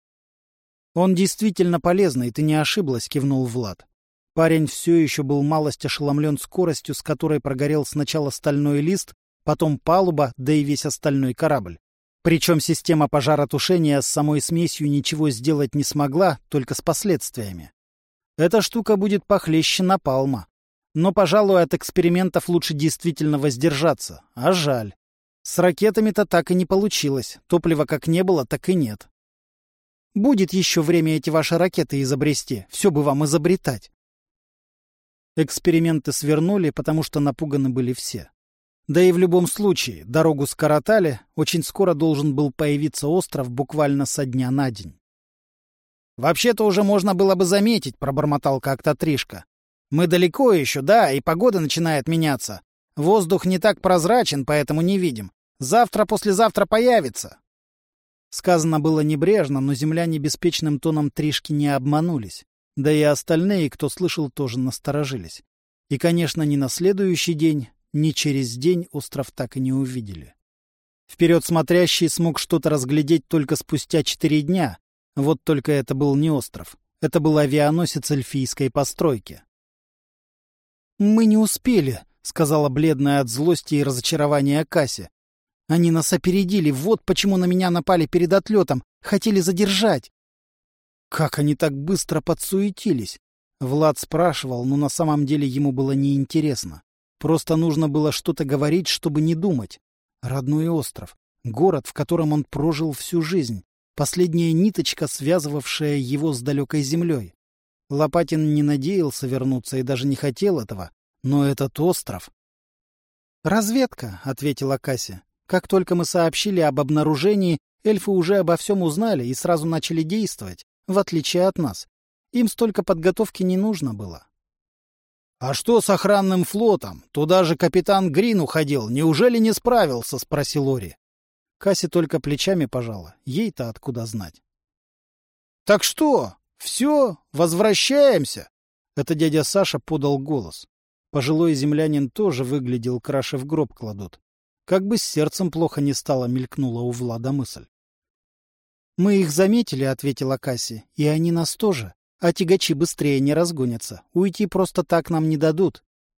«Он действительно полезный, ты не ошиблась», — кивнул Влад. Парень все еще был малость ошеломлен скоростью, с которой прогорел сначала стальной лист, потом палуба, да и весь остальной корабль. Причем система пожаротушения с самой смесью ничего сделать не смогла, только с последствиями. Эта штука будет похлеще напалма. Но, пожалуй, от экспериментов лучше действительно воздержаться. А жаль. С ракетами-то так и не получилось. Топлива как не было, так и нет. Будет еще время эти ваши ракеты изобрести. Все бы вам изобретать. Эксперименты свернули, потому что напуганы были все. Да и в любом случае, дорогу скоротали, очень скоро должен был появиться остров буквально со дня на день. «Вообще-то уже можно было бы заметить», — пробормотал как-то Тришка. «Мы далеко еще, да, и погода начинает меняться. Воздух не так прозрачен, поэтому не видим. Завтра-послезавтра появится». Сказано было небрежно, но земляне беспечным тоном Тришки не обманулись. Да и остальные, кто слышал, тоже насторожились. И, конечно, ни на следующий день, ни через день остров так и не увидели. Вперед смотрящий смог что-то разглядеть только спустя 4 дня. Вот только это был не остров. Это был авианосец эльфийской постройки. «Мы не успели», — сказала бледная от злости и разочарования Касси. «Они нас опередили, вот почему на меня напали перед отлетом. Хотели задержать». Как они так быстро подсуетились? Влад спрашивал, но на самом деле ему было неинтересно. Просто нужно было что-то говорить, чтобы не думать. Родной остров. Город, в котором он прожил всю жизнь. Последняя ниточка, связывавшая его с далекой землей. Лопатин не надеялся вернуться и даже не хотел этого. Но этот остров... «Разведка», — ответила Кася. «Как только мы сообщили об обнаружении, эльфы уже обо всем узнали и сразу начали действовать, в отличие от нас. Им столько подготовки не нужно было». «А что с охранным флотом? Туда же капитан Грин уходил. Неужели не справился?» — спросил Ори. Касси только плечами пожала. Ей-то откуда знать. «Так что? Все? Возвращаемся?» Это дядя Саша подал голос. Пожилой землянин тоже выглядел, краше в гроб кладут. Как бы с сердцем плохо не стало, мелькнула у Влада мысль. «Мы их заметили», — ответила Касси, — «и они нас тоже. А тягачи быстрее не разгонятся. Уйти просто так нам не дадут».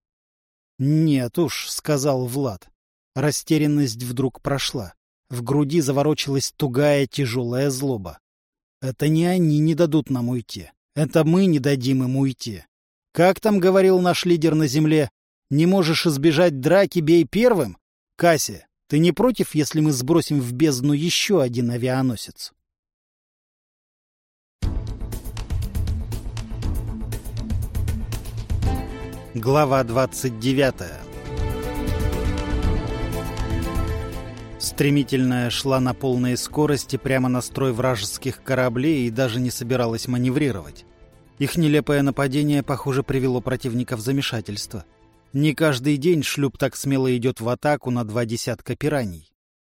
«Нет уж», — сказал Влад. Растерянность вдруг прошла. В груди заворочилась тугая тяжелая злоба. «Это не они не дадут нам уйти. Это мы не дадим им уйти. Как там говорил наш лидер на земле? Не можешь избежать драки, бей первым? Касси, ты не против, если мы сбросим в бездну еще один авианосец?» Глава 29. Стремительная шла на полной скорости прямо на строй вражеских кораблей и даже не собиралась маневрировать. Их нелепое нападение, похоже, привело противника в замешательство. Не каждый день шлюп так смело идет в атаку на 2 десятка пираний.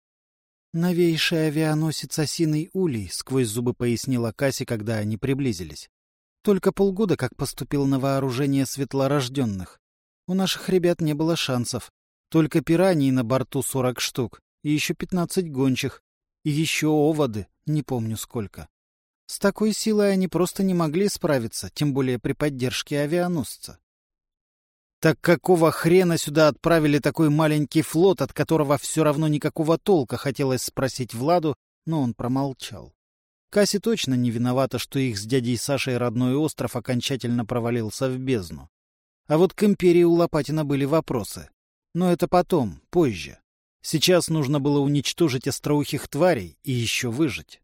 «Новейший авианосец «Осиный улей», — сквозь зубы пояснила Касси, когда они приблизились. «Только полгода как поступил на вооружение светлорожденных. У наших ребят не было шансов. Только пираний на борту 40 штук, и еще 15 гончих, и еще оводы, не помню сколько. С такой силой они просто не могли справиться, тем более при поддержке авианосца». «Так какого хрена сюда отправили такой маленький флот, от которого все равно никакого толка?» — хотелось спросить Владу, но он промолчал. Касси точно не виновата, что их с дядей Сашей родной остров окончательно провалился в бездну. А вот к империи у Лопатина были вопросы. Но это потом, позже. Сейчас нужно было уничтожить остроухих тварей и еще выжить.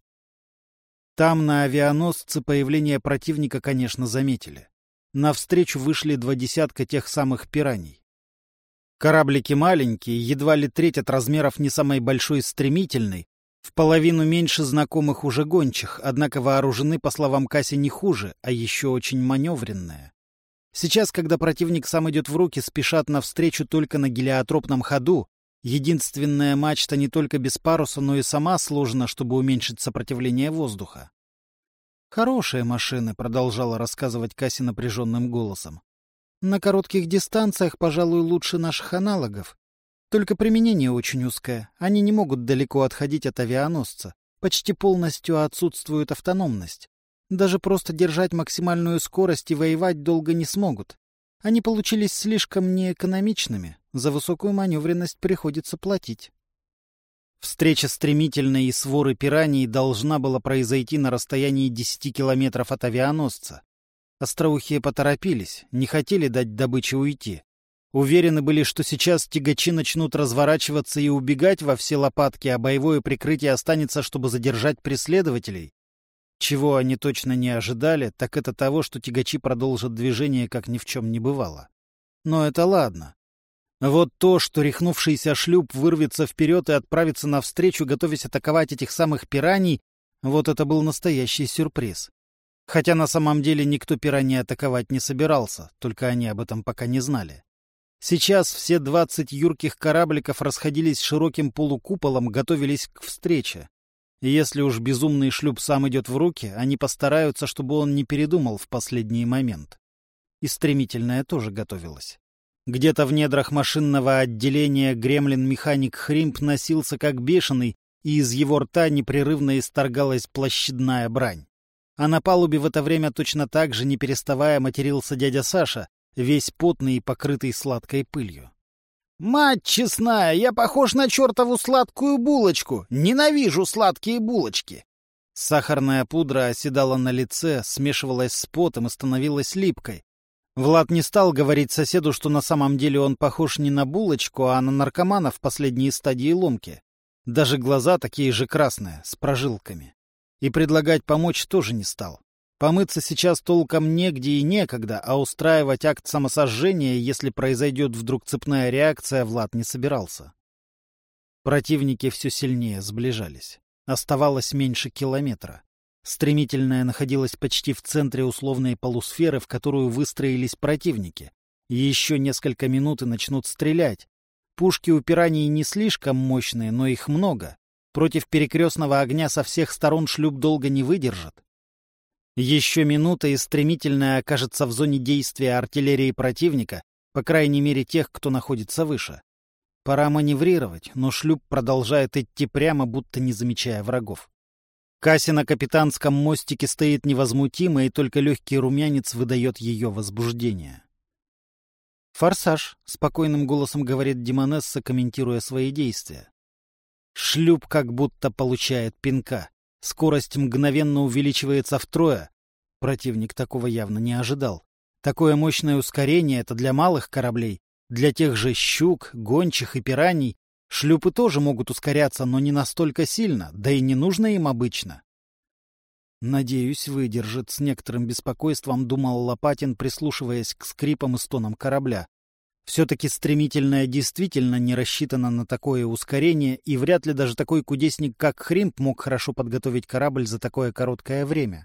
Там, на авианосце, появление противника, конечно, заметили. Навстречу вышли 2 десятка тех самых пираний. Кораблики маленькие, едва ли треть от размеров не самой большой стремительной, в половину меньше знакомых уже гончих, однако вооружены, по словам Касси, не хуже, а еще очень маневренные. Сейчас, когда противник сам идет в руки, спешат навстречу только на гелиотропном ходу. Единственная мачта не только без паруса, но и сама сложена, чтобы уменьшить сопротивление воздуха. «Хорошие машины», — продолжала рассказывать Касси напряженным голосом. «На коротких дистанциях, пожалуй, лучше наших аналогов. Только применение очень узкое. Они не могут далеко отходить от авианосца. Почти полностью отсутствует автономность. Даже просто держать максимальную скорость и воевать долго не смогут. Они получились слишком неэкономичными. За высокую маневренность приходится платить». Встреча стремительной и своры пираний должна была произойти на расстоянии 10 километров от авианосца. Остроухие поторопились, не хотели дать добыче уйти. Уверены были, что сейчас тягачи начнут разворачиваться и убегать во все лопатки, а боевое прикрытие останется, чтобы задержать преследователей. Чего они точно не ожидали, так это того, что тягачи продолжат движение, как ни в чем не бывало. Но это ладно. Вот то, что рехнувшийся шлюп вырвется вперед и отправится навстречу, готовясь атаковать этих самых пираний, вот это был настоящий сюрприз. Хотя на самом деле никто пираний атаковать не собирался, только они об этом пока не знали. Сейчас все 20 юрких корабликов расходились широким полукуполом, готовились к встрече. И если уж безумный шлюп сам идет в руки, они постараются, чтобы он не передумал в последний момент. И стремительная тоже готовилась. Где-то в недрах машинного отделения гремлин-механик Хримп носился как бешеный, и из его рта непрерывно исторгалась площадная брань. А на палубе в это время точно так же, не переставая, матерился дядя Саша, весь потный и покрытый сладкой пылью. «Мать честная, я похож на чертову сладкую булочку! Ненавижу сладкие булочки!» Сахарная пудра оседала на лице, смешивалась с потом и становилась липкой. Влад не стал говорить соседу, что на самом деле он похож не на булочку, а на наркомана в последней стадии ломки. Даже глаза такие же красные, с прожилками. И предлагать помочь тоже не стал. Помыться сейчас толком негде и некогда, а устраивать акт самосожжения, если произойдет вдруг цепная реакция, Влад не собирался. Противники все сильнее сближались. Оставалось меньше километра. Стремительная находилась почти в центре условной полусферы, в которую выстроились противники. Еще несколько минут и начнут стрелять. Пушки у пираний не слишком мощные, но их много. Против перекрестного огня со всех сторон шлюп долго не выдержит. Еще минута, и стремительная окажется в зоне действия артиллерии противника, по крайней мере тех, кто находится выше. Пора маневрировать, но шлюп продолжает идти прямо, будто не замечая врагов. Касси на капитанском мостике стоит невозмутимо, и только легкий румянец выдает ее возбуждение. «Форсаж», — спокойным голосом говорит Демонесса, комментируя свои действия. Шлюп как будто получает пинка. Скорость мгновенно увеличивается втрое. Противник такого явно не ожидал. Такое мощное ускорение — это для малых кораблей. Для тех же щук, гончих и пираний шлюпы тоже могут ускоряться, но не настолько сильно, да и не нужно им обычно. «Надеюсь, выдержит», — с некоторым беспокойством думал Лопатин, прислушиваясь к скрипам и стонам корабля. Все-таки стремительная действительно не рассчитана на такое ускорение, и вряд ли даже такой кудесник, как Хримп, мог хорошо подготовить корабль за такое короткое время.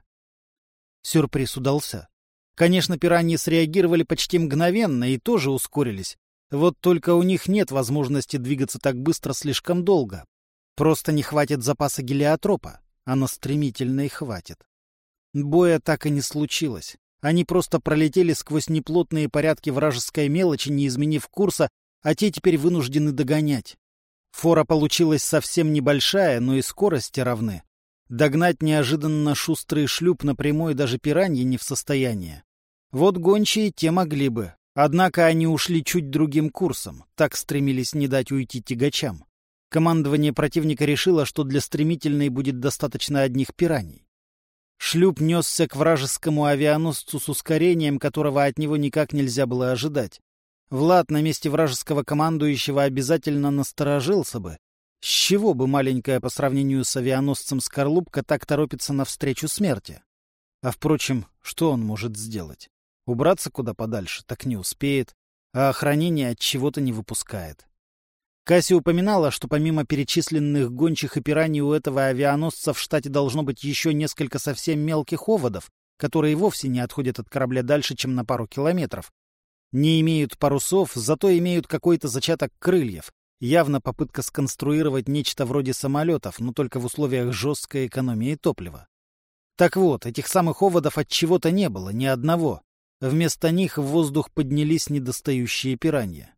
Сюрприз удался. Конечно, пираньи среагировали почти мгновенно и тоже ускорились. Вот только у них нет возможности двигаться так быстро слишком долго. Просто не хватит запаса гелиотропа, а на стремительной хватит. Боя так и не случилось. Они просто пролетели сквозь неплотные порядки вражеской мелочи, не изменив курса, а те теперь вынуждены догонять. Фора получилась совсем небольшая, но и скорости равны. Догнать неожиданно шустрый шлюп напрямую даже пираньи не в состоянии. Вот гончие те могли бы, однако они ушли чуть другим курсом, так стремились не дать уйти тягачам. Командование противника решило, что для стремительной будет достаточно одних пираний. Шлюп несся к вражескому авианосцу с ускорением, которого от него никак нельзя было ожидать. Влад на месте вражеского командующего обязательно насторожился бы. С чего бы маленькая по сравнению с авианосцем скорлупка так торопится навстречу смерти? А впрочем, что он может сделать? Убраться куда подальше так не успеет, а охранение от чего-то не выпускает. Касси упоминала, что помимо перечисленных гончих и пираний у этого авианосца в штате должно быть еще несколько совсем мелких оводов, которые вовсе не отходят от корабля дальше, чем на пару километров. Не имеют парусов, зато имеют какой-то зачаток крыльев. Явно попытка сконструировать нечто вроде самолетов, но только в условиях жесткой экономии топлива. Так вот, этих самых оводов от чего-то не было, ни одного. Вместо них в воздух поднялись недостающие пираньи.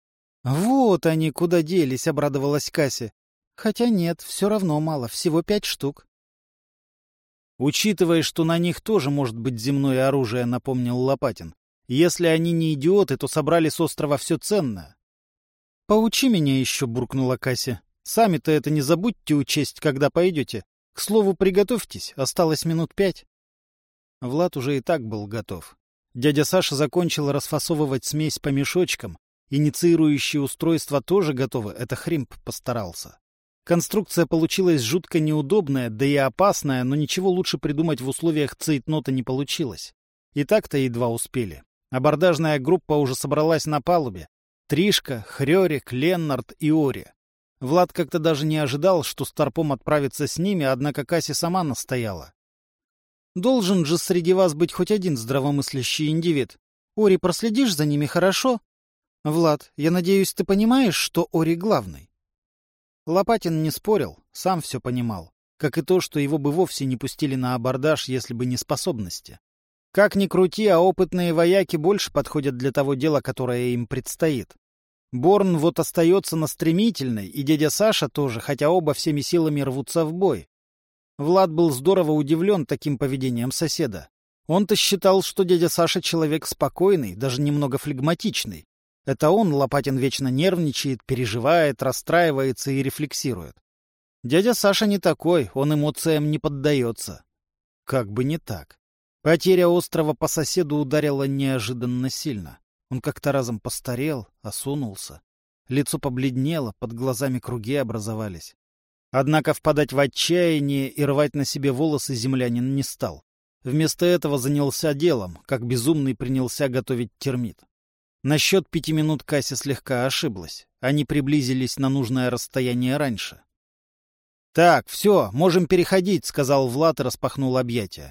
«Вот они куда делись», — обрадовалась Касси. «Хотя нет, все равно мало, всего 5 штук». «Учитывая, что на них тоже может быть земное оружие», — напомнил Лопатин. «Если они не идиоты, то собрали с острова все ценное». «Поучи меня еще», — буркнула Касси. «Сами-то это не забудьте учесть, когда пойдете. К слову, приготовьтесь, осталось минут 5». Влад уже и так был готов. Дядя Саша закончил расфасовывать смесь по мешочкам. Инициирующие устройства тоже готовы, это Хримп постарался. Конструкция получилась жутко неудобная, да и опасная, но ничего лучше придумать в условиях цейтнота не получилось. И так-то едва успели. Абордажная группа уже собралась на палубе. Тришка, Хрёрик, Леннард и Ори. Влад как-то даже не ожидал, что Старпом отправится с ними, однако Касси сама настояла. «Должен же среди вас быть хоть один здравомыслящий индивид. Ори, проследишь за ними хорошо? Влад, я надеюсь, ты понимаешь, что Ори главный?» Лопатин не спорил, сам все понимал, как и то, что его бы вовсе не пустили на абордаж, если бы не способности. Как ни крути, а опытные вояки больше подходят для того дела, которое им предстоит. Борн вот остается на стремительной, и дядя Саша тоже, хотя оба всеми силами рвутся в бой. Влад был здорово удивлен таким поведением соседа. Он-то считал, что дядя Саша человек спокойный, даже немного флегматичный. Это он, Лопатин, вечно нервничает, переживает, расстраивается и рефлексирует. Дядя Саша не такой, он эмоциям не поддается. Как бы не так. Потеря острова по соседу ударила неожиданно сильно. Он как-то разом постарел, осунулся. Лицо побледнело, под глазами круги образовались. Однако впадать в отчаяние и рвать на себе волосы землянин не стал. Вместо этого занялся делом, как безумный принялся готовить термит. На счет 5 минут Касси слегка ошиблась. Они приблизились на нужное расстояние раньше. «Так, все, можем переходить», — сказал Влад и распахнул объятия.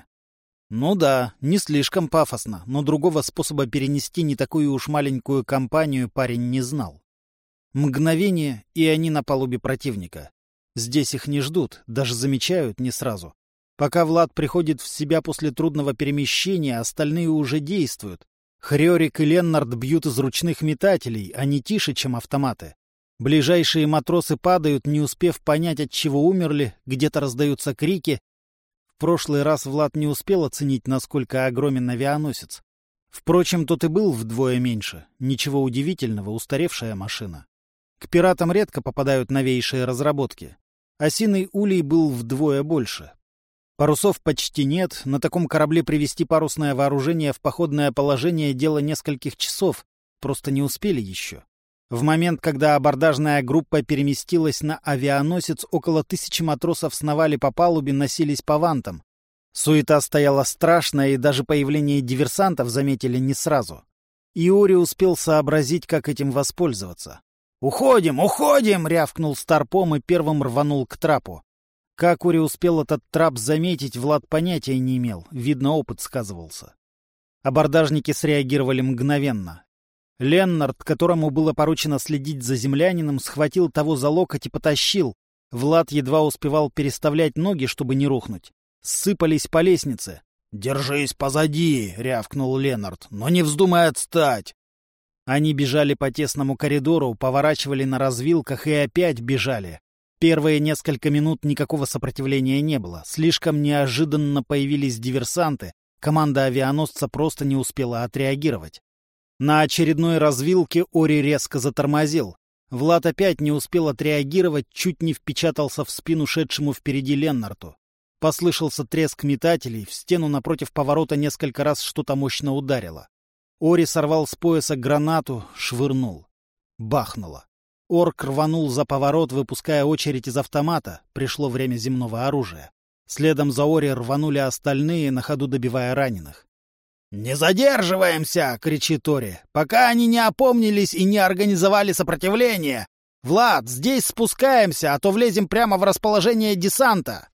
Ну да, не слишком пафосно, но другого способа перенести не такую уж маленькую компанию парень не знал. Мгновение, и они на палубе противника. Здесь их не ждут, даже замечают не сразу. Пока Влад приходит в себя после трудного перемещения, остальные уже действуют. Хрёрик и Леннард бьют из ручных метателей, они тише, чем автоматы. Ближайшие матросы падают, не успев понять, от чего умерли, где-то раздаются крики. В прошлый раз Влад не успел оценить, насколько огромен авианосец. Впрочем, тот и был вдвое меньше. Ничего удивительного, устаревшая машина. К пиратам редко попадают новейшие разработки. Осиный улей был вдвое больше. Парусов почти нет, на таком корабле привести парусное вооружение в походное положение — дело нескольких часов, просто не успели еще. В момент, когда абордажная группа переместилась на авианосец, около 1000 матросов сновали по палубе, носились по вантам. Суета стояла страшная, и даже появление диверсантов заметили не сразу. Иори успел сообразить, как этим воспользоваться. «Уходим, уходим!» — рявкнул Старпом и первым рванул к трапу. Как Ори успел этот трап заметить, Влад понятия не имел, видно, опыт сказывался. Абордажники среагировали мгновенно. Леннард, которому было поручено следить за землянином, схватил того за локоть и потащил. Влад едва успевал переставлять ноги, чтобы не рухнуть. Сыпались по лестнице. «Держись позади!» — рявкнул Леннард. «Но не вздумай отстать!» Они бежали по тесному коридору, поворачивали на развилках и опять бежали. Первые несколько минут никакого сопротивления не было. Слишком неожиданно появились диверсанты. Команда авианосца просто не успела отреагировать. На очередной развилке Ори резко затормозил. Влад опять не успел отреагировать, чуть не впечатался в спину шедшему впереди Леннарту. Послышался треск метателей, в стену напротив поворота несколько раз что-то мощно ударило. Ори сорвал с пояса гранату, швырнул. Бахнуло. Орк рванул за поворот, выпуская очередь из автомата. Пришло время земного оружия. Следом за Ори рванули остальные, на ходу добивая раненых. «Не задерживаемся!» — кричит Ори. «Пока они не опомнились и не организовали сопротивление! Влад, здесь спускаемся, а то влезем прямо в расположение десанта!»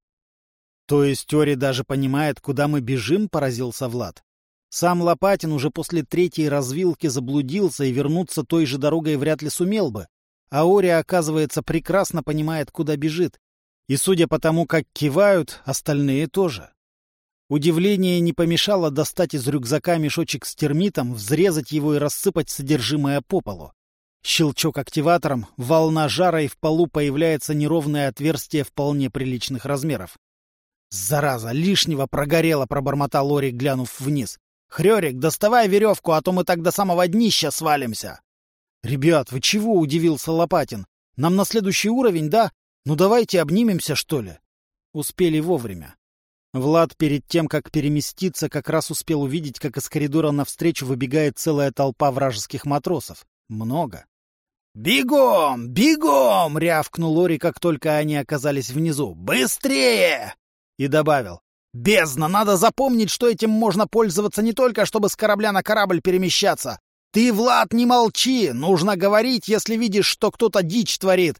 «То есть Ори даже понимает, куда мы бежим?» — поразился Влад. Сам Лопатин уже после 3-й развилки заблудился и вернуться той же дорогой вряд ли сумел бы. А Ори, оказывается, прекрасно понимает, куда бежит. И, судя по тому, как кивают, остальные тоже. Удивление не помешало достать из рюкзака мешочек с термитом, взрезать его и рассыпать содержимое по полу. Щелчок активатором, волна жара, и в полу появляется неровное отверстие вполне приличных размеров. «Зараза, лишнего прогорело!» — пробормотал Ори, глянув вниз. «Хрёрик, доставай веревку, а то мы так до самого днища свалимся!» «Ребят, вы чего?» — удивился Лопатин. «Нам на следующий уровень, да? Ну давайте обнимемся, что ли?» Успели вовремя. Влад перед тем, как переместиться, как раз успел увидеть, как из коридора навстречу выбегает целая толпа вражеских матросов. Много. «Бегом! Бегом!» — рявкнул Ори, как только они оказались внизу. «Быстрее!» И добавил. «Бездна! Надо запомнить, что этим можно пользоваться не только, чтобы с корабля на корабль перемещаться. Ты, Влад, не молчи! Нужно говорить, если видишь, что кто-то дичь творит.